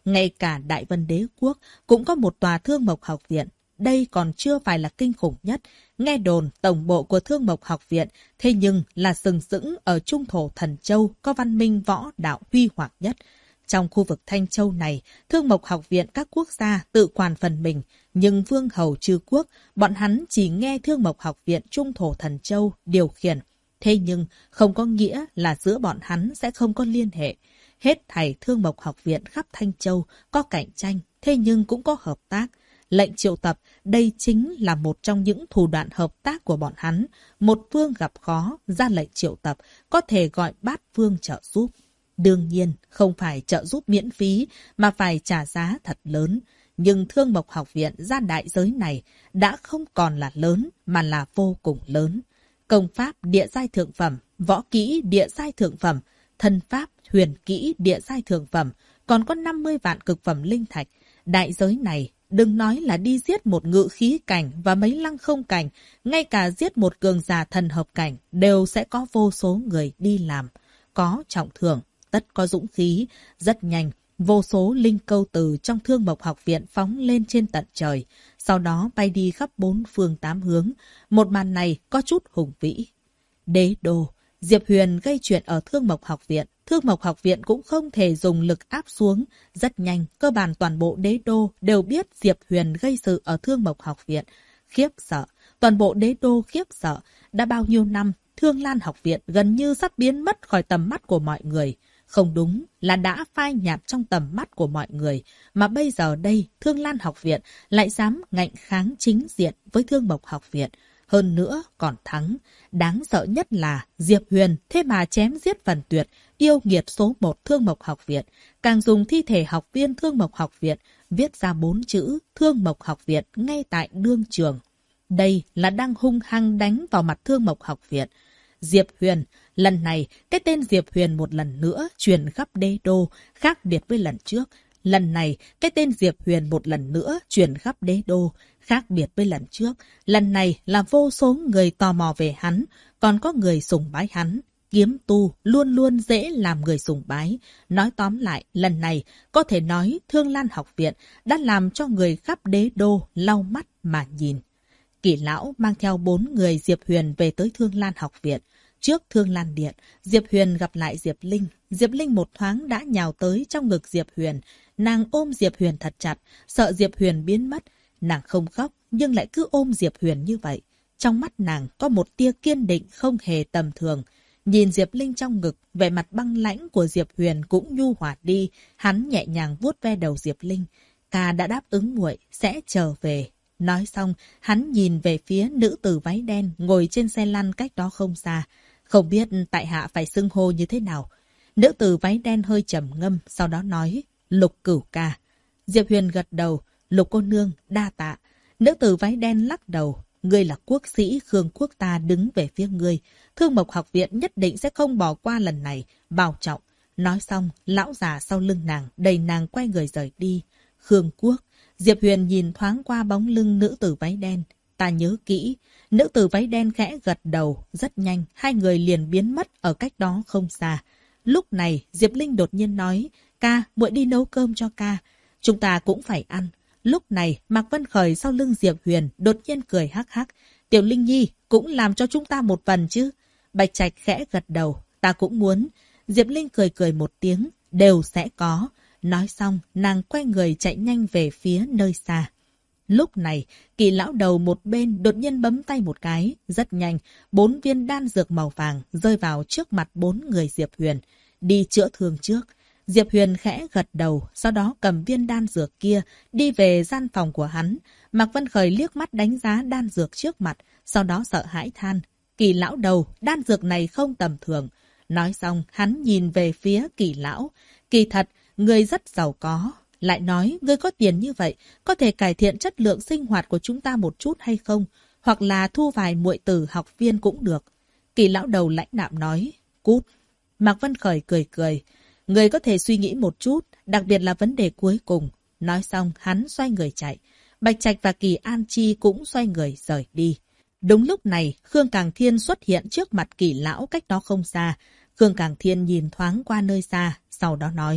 [SPEAKER 2] ngay cả Đại Vân Đế Quốc cũng có một tòa Thương Mộc Học Viện. Đây còn chưa phải là kinh khủng nhất. Nghe đồn tổng bộ của Thương Mộc Học Viện thế nhưng là sừng sững ở trung thổ Thần Châu, có văn minh võ đạo huy hoàng nhất. Trong khu vực Thanh Châu này, Thương Mộc Học Viện các quốc gia tự quản phần mình, nhưng vương hầu chư quốc, bọn hắn chỉ nghe Thương Mộc Học Viện trung thổ Thần Châu điều khiển. Thế nhưng không có nghĩa là giữa bọn hắn sẽ không có liên hệ. Hết thảy Thương Mộc Học Viện khắp Thanh Châu có cạnh tranh, thế nhưng cũng có hợp tác. Lệnh triệu tập, đây chính là một trong những thủ đoạn hợp tác của bọn hắn. Một phương gặp khó, ra lệnh triệu tập, có thể gọi bát phương trợ giúp. Đương nhiên, không phải trợ giúp miễn phí, mà phải trả giá thật lớn. Nhưng Thương Mộc Học Viện ra đại giới này đã không còn là lớn, mà là vô cùng lớn. Công pháp địa giai thượng phẩm, võ kỹ địa giai thượng phẩm, thân pháp huyền kỹ địa giai thượng phẩm, còn có 50 vạn cực phẩm linh thạch. Đại giới này, đừng nói là đi giết một ngự khí cảnh và mấy lăng không cảnh, ngay cả giết một cường giả thần hợp cảnh đều sẽ có vô số người đi làm. Có trọng thưởng, tất có dũng khí, rất nhanh. Vô số linh câu từ trong Thương Mộc Học Viện phóng lên trên tận trời, sau đó bay đi khắp 4 phương 8 hướng. Một màn này có chút hùng vĩ. Đế đô, Diệp Huyền gây chuyện ở Thương Mộc Học Viện. Thương Mộc Học Viện cũng không thể dùng lực áp xuống. Rất nhanh, cơ bản toàn bộ đế đô đều biết Diệp Huyền gây sự ở Thương Mộc Học Viện. Khiếp sợ, toàn bộ đế đô khiếp sợ. Đã bao nhiêu năm, Thương Lan Học Viện gần như sắp biến mất khỏi tầm mắt của mọi người. Không đúng là đã phai nhạt trong tầm mắt của mọi người, mà bây giờ đây Thương Lan Học Viện lại dám ngạnh kháng chính diện với Thương Mộc Học Viện. Hơn nữa còn thắng. Đáng sợ nhất là Diệp Huyền thế mà chém giết Phần Tuyệt, yêu nghiệt số 1 Thương Mộc Học Viện. Càng dùng thi thể học viên Thương Mộc Học Viện viết ra 4 chữ Thương Mộc Học Viện ngay tại đương trường. Đây là đang hung hăng đánh vào mặt Thương Mộc Học Viện. Diệp Huyền, lần này cái tên Diệp Huyền một lần nữa truyền khắp đế đô, khác biệt với lần trước. Lần này cái tên Diệp Huyền một lần nữa truyền khắp đế đô, khác biệt với lần trước. Lần này là vô số người tò mò về hắn, còn có người sùng bái hắn. Kiếm tu luôn luôn dễ làm người sùng bái. Nói tóm lại, lần này có thể nói Thương Lan Học Viện đã làm cho người khắp đế đô lau mắt mà nhìn. Kỷ lão mang theo 4 người Diệp Huyền về tới Thương Lan Học Viện. Trước Thương Lan Điện, Diệp Huyền gặp lại Diệp Linh. Diệp Linh một thoáng đã nhào tới trong ngực Diệp Huyền. Nàng ôm Diệp Huyền thật chặt, sợ Diệp Huyền biến mất. Nàng không khóc, nhưng lại cứ ôm Diệp Huyền như vậy. Trong mắt nàng có một tia kiên định không hề tầm thường. Nhìn Diệp Linh trong ngực, vẻ mặt băng lãnh của Diệp Huyền cũng nhu hòa đi. Hắn nhẹ nhàng vuốt ve đầu Diệp Linh. Ca đã đáp ứng muội sẽ trở về. Nói xong, hắn nhìn về phía nữ tử váy đen ngồi trên xe lăn cách đó không xa. Không biết tại hạ phải xưng hô như thế nào. Nữ tử váy đen hơi trầm ngâm, sau đó nói, Lục Cửu ca. Diệp Huyền gật đầu, Lục cô nương, đa tạ. Nữ tử váy đen lắc đầu, ngươi là quốc sĩ, Khương quốc ta đứng về phía ngươi. Thương Mộc Học Viện nhất định sẽ không bỏ qua lần này, bảo trọng. Nói xong, lão già sau lưng nàng, đẩy nàng quay người rời đi. Khương quốc. Diệp Huyền nhìn thoáng qua bóng lưng nữ tử váy đen. Ta nhớ kỹ. Nữ tử váy đen khẽ gật đầu. Rất nhanh, hai người liền biến mất ở cách đó không xa. Lúc này, Diệp Linh đột nhiên nói, ca, muội đi nấu cơm cho ca. Chúng ta cũng phải ăn. Lúc này, Mạc Vân Khởi sau lưng Diệp Huyền đột nhiên cười hắc hắc. Tiểu Linh Nhi cũng làm cho chúng ta một phần chứ. Bạch Trạch khẽ gật đầu. Ta cũng muốn. Diệp Linh cười cười một tiếng. Đều sẽ có. Nói xong, nàng quay người chạy nhanh về phía nơi xa. Lúc này, Kỳ lão đầu một bên đột nhiên bấm tay một cái. Rất nhanh, 4 viên đan dược màu vàng rơi vào trước mặt 4 người Diệp Huyền. Đi chữa thương trước. Diệp Huyền khẽ gật đầu, sau đó cầm viên đan dược kia, đi về gian phòng của hắn. Mạc Vân Khởi liếc mắt đánh giá đan dược trước mặt, sau đó sợ hãi than. Kỳ lão đầu, đan dược này không tầm thường. Nói xong, hắn nhìn về phía Kỳ lão. Kỳ thật, người rất giàu có. Lại nói, ngươi có tiền như vậy, có thể cải thiện chất lượng sinh hoạt của chúng ta một chút hay không? Hoặc là thu vài muội tử học viên cũng được. Kỳ lão đầu lãnh đạm nói, cút. Mạc Vân Khởi cười cười. Người có thể suy nghĩ một chút, đặc biệt là vấn đề cuối cùng. Nói xong, hắn xoay người chạy. Bạch Trạch và Kỳ An Chi cũng xoay người rời đi. Đúng lúc này, Khương Càng Thiên xuất hiện trước mặt Kỳ lão cách đó không xa. Khương Càng Thiên nhìn thoáng qua nơi xa, sau đó nói,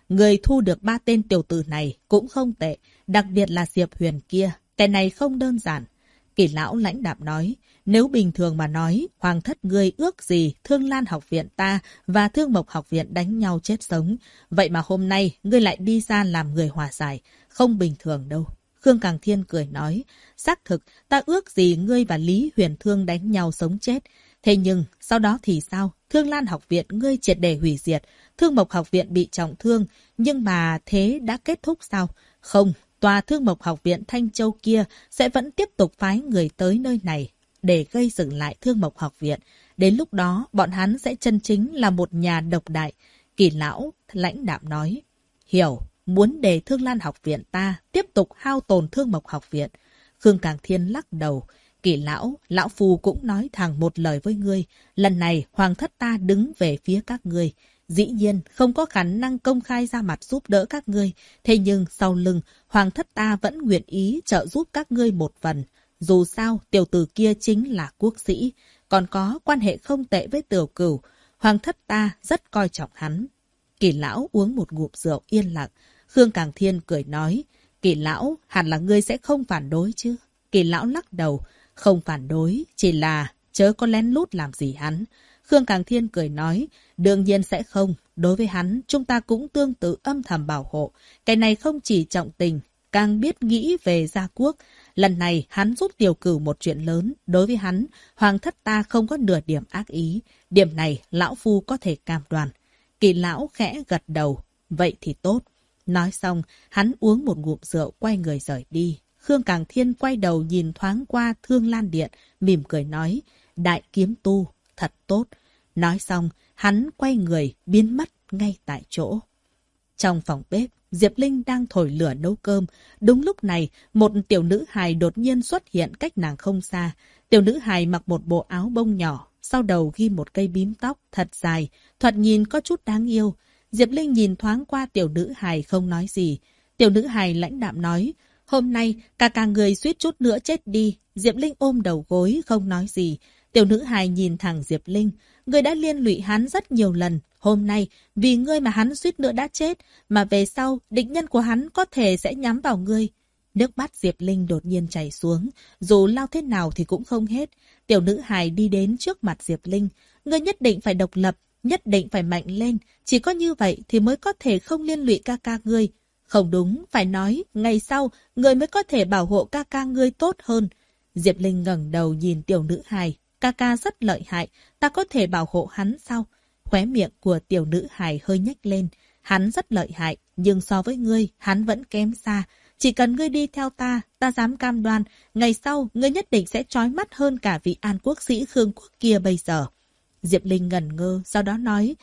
[SPEAKER 2] Người thu được 3 tên tiểu tử này cũng không tệ, đặc biệt là Diệp Huyền kia. Cái này không đơn giản. Kỳ lão lãnh đạm nói, nếu bình thường mà nói, hoàng thất ngươi ước gì Thương Lan học viện ta và Thương Mộc học viện đánh nhau chết sống. Vậy mà hôm nay ngươi lại đi ra làm người hòa giải, không bình thường đâu. Khương Càng Thiên cười nói, xác thực ta ước gì ngươi và Lý Huyền Thương đánh nhau sống chết. Thế nhưng sau đó thì sao? Thương Lan học viện ngươi triệt để hủy diệt, Thương Mộc học viện bị trọng thương, nhưng mà thế đã kết thúc sao? Không. Tòa Thương Mộc học viện Thanh Châu kia sẽ vẫn tiếp tục phái người tới nơi này để gây dựng lại Thương Mộc học viện. Đến lúc đó, bọn hắn sẽ chân chính là một nhà độc đại. Kỳ lão lãnh đạm nói, hiểu, muốn để Thương Lan học viện ta tiếp tục hao tổn Thương Mộc học viện. Khương Càng Thiên lắc đầu, Kỳ lão phu cũng nói thẳng một lời với ngươi. Lần này, hoàng thất ta đứng về phía các ngươi. Dĩ nhiên, không có khả năng công khai ra mặt giúp đỡ các ngươi. Thế nhưng, sau lưng, hoàng thất ta vẫn nguyện ý trợ giúp các ngươi một phần. Dù sao, tiểu tử kia chính là quốc sĩ. Còn có quan hệ không tệ với Tiểu Cửu. Hoàng thất ta rất coi trọng hắn. Kỳ lão uống một ngụm rượu yên lặng. Khương Càng Thiên cười nói, Kỳ lão, hẳn là ngươi sẽ không phản đối chứ. Kỳ lão lắc đầu, không phản đối, chỉ là chớ có lén lút làm gì hắn. Khương Càng Thiên cười nói, đương nhiên sẽ không. Đối với hắn, chúng ta cũng tương tự âm thầm bảo hộ. Cái này không chỉ trọng tình, càng biết nghĩ về gia quốc. Lần này, hắn giúp Tiểu Cửu một chuyện lớn. Đối với hắn, hoàng thất ta không có nửa điểm ác ý. Điểm này, lão phu có thể cam đoan. Kỳ lão khẽ gật đầu. Vậy thì tốt. Nói xong, hắn uống một ngụm rượu, quay người rời đi. Khương Càng Thiên quay đầu nhìn thoáng qua Thương Lan Điện, mỉm cười nói, đại kiếm tu, thật tốt. Nói xong, hắn quay người, biến mất ngay tại chỗ. Trong phòng bếp, Diệp Linh đang thổi lửa nấu cơm. Đúng lúc này, một tiểu nữ hài đột nhiên xuất hiện cách nàng không xa. Tiểu nữ hài mặc một bộ áo bông nhỏ, sau đầu ghi một cây bím tóc thật dài, thoạt nhìn có chút đáng yêu. Diệp Linh nhìn thoáng qua tiểu nữ hài không nói gì. Tiểu nữ hài lãnh đạm nói, hôm nay cả người suýt chút nữa chết đi. Diệp Linh ôm đầu gối không nói gì. Tiểu nữ hài nhìn thẳng Diệp Linh, ngươi đã liên lụy hắn rất nhiều lần. Hôm nay, vì ngươi mà hắn suýt nữa đã chết, mà về sau, địch nhân của hắn có thể sẽ nhắm vào ngươi. Nước mắt Diệp Linh đột nhiên chảy xuống, dù lao thế nào thì cũng không hết. Tiểu nữ hài đi đến trước mặt Diệp Linh, ngươi nhất định phải độc lập, nhất định phải mạnh lên, chỉ có như vậy thì mới có thể không liên lụy ca ngươi. Không đúng, phải nói, ngày sau, ngươi mới có thể bảo hộ ca ngươi tốt hơn. Diệp Linh ngẩng đầu nhìn tiểu nữ hài, ca rất lợi hại, ta có thể bảo hộ hắn sao? Khóe miệng của tiểu nữ hài hơi nhếch lên, hắn rất lợi hại, nhưng so với ngươi, hắn vẫn kém xa. Chỉ cần ngươi đi theo ta, ta dám cam đoan, ngày sau, ngươi nhất định sẽ chói mắt hơn cả vị an quốc sĩ Khương Quốc kia bây giờ. Diệp Linh ngẩn ngơ, sau đó nói,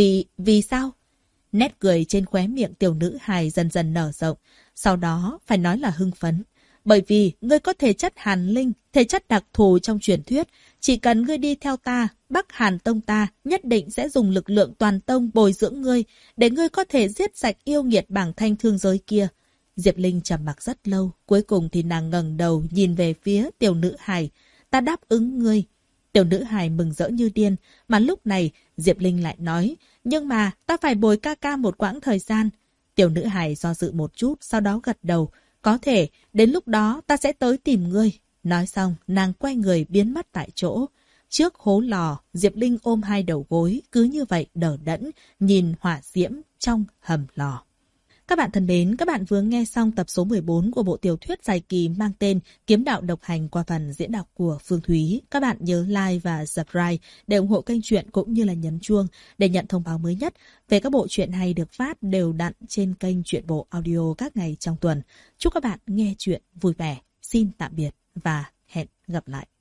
[SPEAKER 2] vì sao? Nét cười trên khóe miệng tiểu nữ hài dần dần nở rộng, sau đó phải nói là hưng phấn. Bởi vì ngươi có thể chất hàn linh, thể chất đặc thù trong truyền thuyết. Chỉ cần ngươi đi theo ta, Bắc Hàn Tông ta nhất định sẽ dùng lực lượng toàn tông bồi dưỡng ngươi, để ngươi có thể giết sạch yêu nghiệt bảng thanh thương giới kia. Diệp Linh trầm mặc rất lâu, cuối cùng thì nàng ngẩng đầu nhìn về phía tiểu nữ hài. Ta đáp ứng ngươi. Tiểu nữ hài mừng rỡ như điên, mà lúc này Diệp Linh lại nói, nhưng mà ta phải bồi ca một quãng thời gian. Tiểu nữ hài do dự một chút, sau đó gật đầu. Có thể, đến lúc đó ta sẽ tới tìm ngươi. Nói xong, nàng quay người biến mất tại chỗ. Trước hố lò, Diệp Linh ôm hai đầu gối, cứ như vậy đờ đẫn, nhìn hỏa diễm trong hầm lò. Các bạn thân mến, các bạn vừa nghe xong tập số 14 của bộ tiểu thuyết dài kỳ mang tên Kiếm đạo độc hành qua phần diễn đọc của Phương Thúy. Các bạn nhớ like và subscribe để ủng hộ kênh truyện cũng như là nhấn chuông để nhận thông báo mới nhất về các bộ truyện hay được phát đều đặn trên kênh Truyện Bộ Audio các ngày trong tuần. Chúc các bạn nghe truyện vui vẻ. Xin tạm biệt và hẹn gặp lại.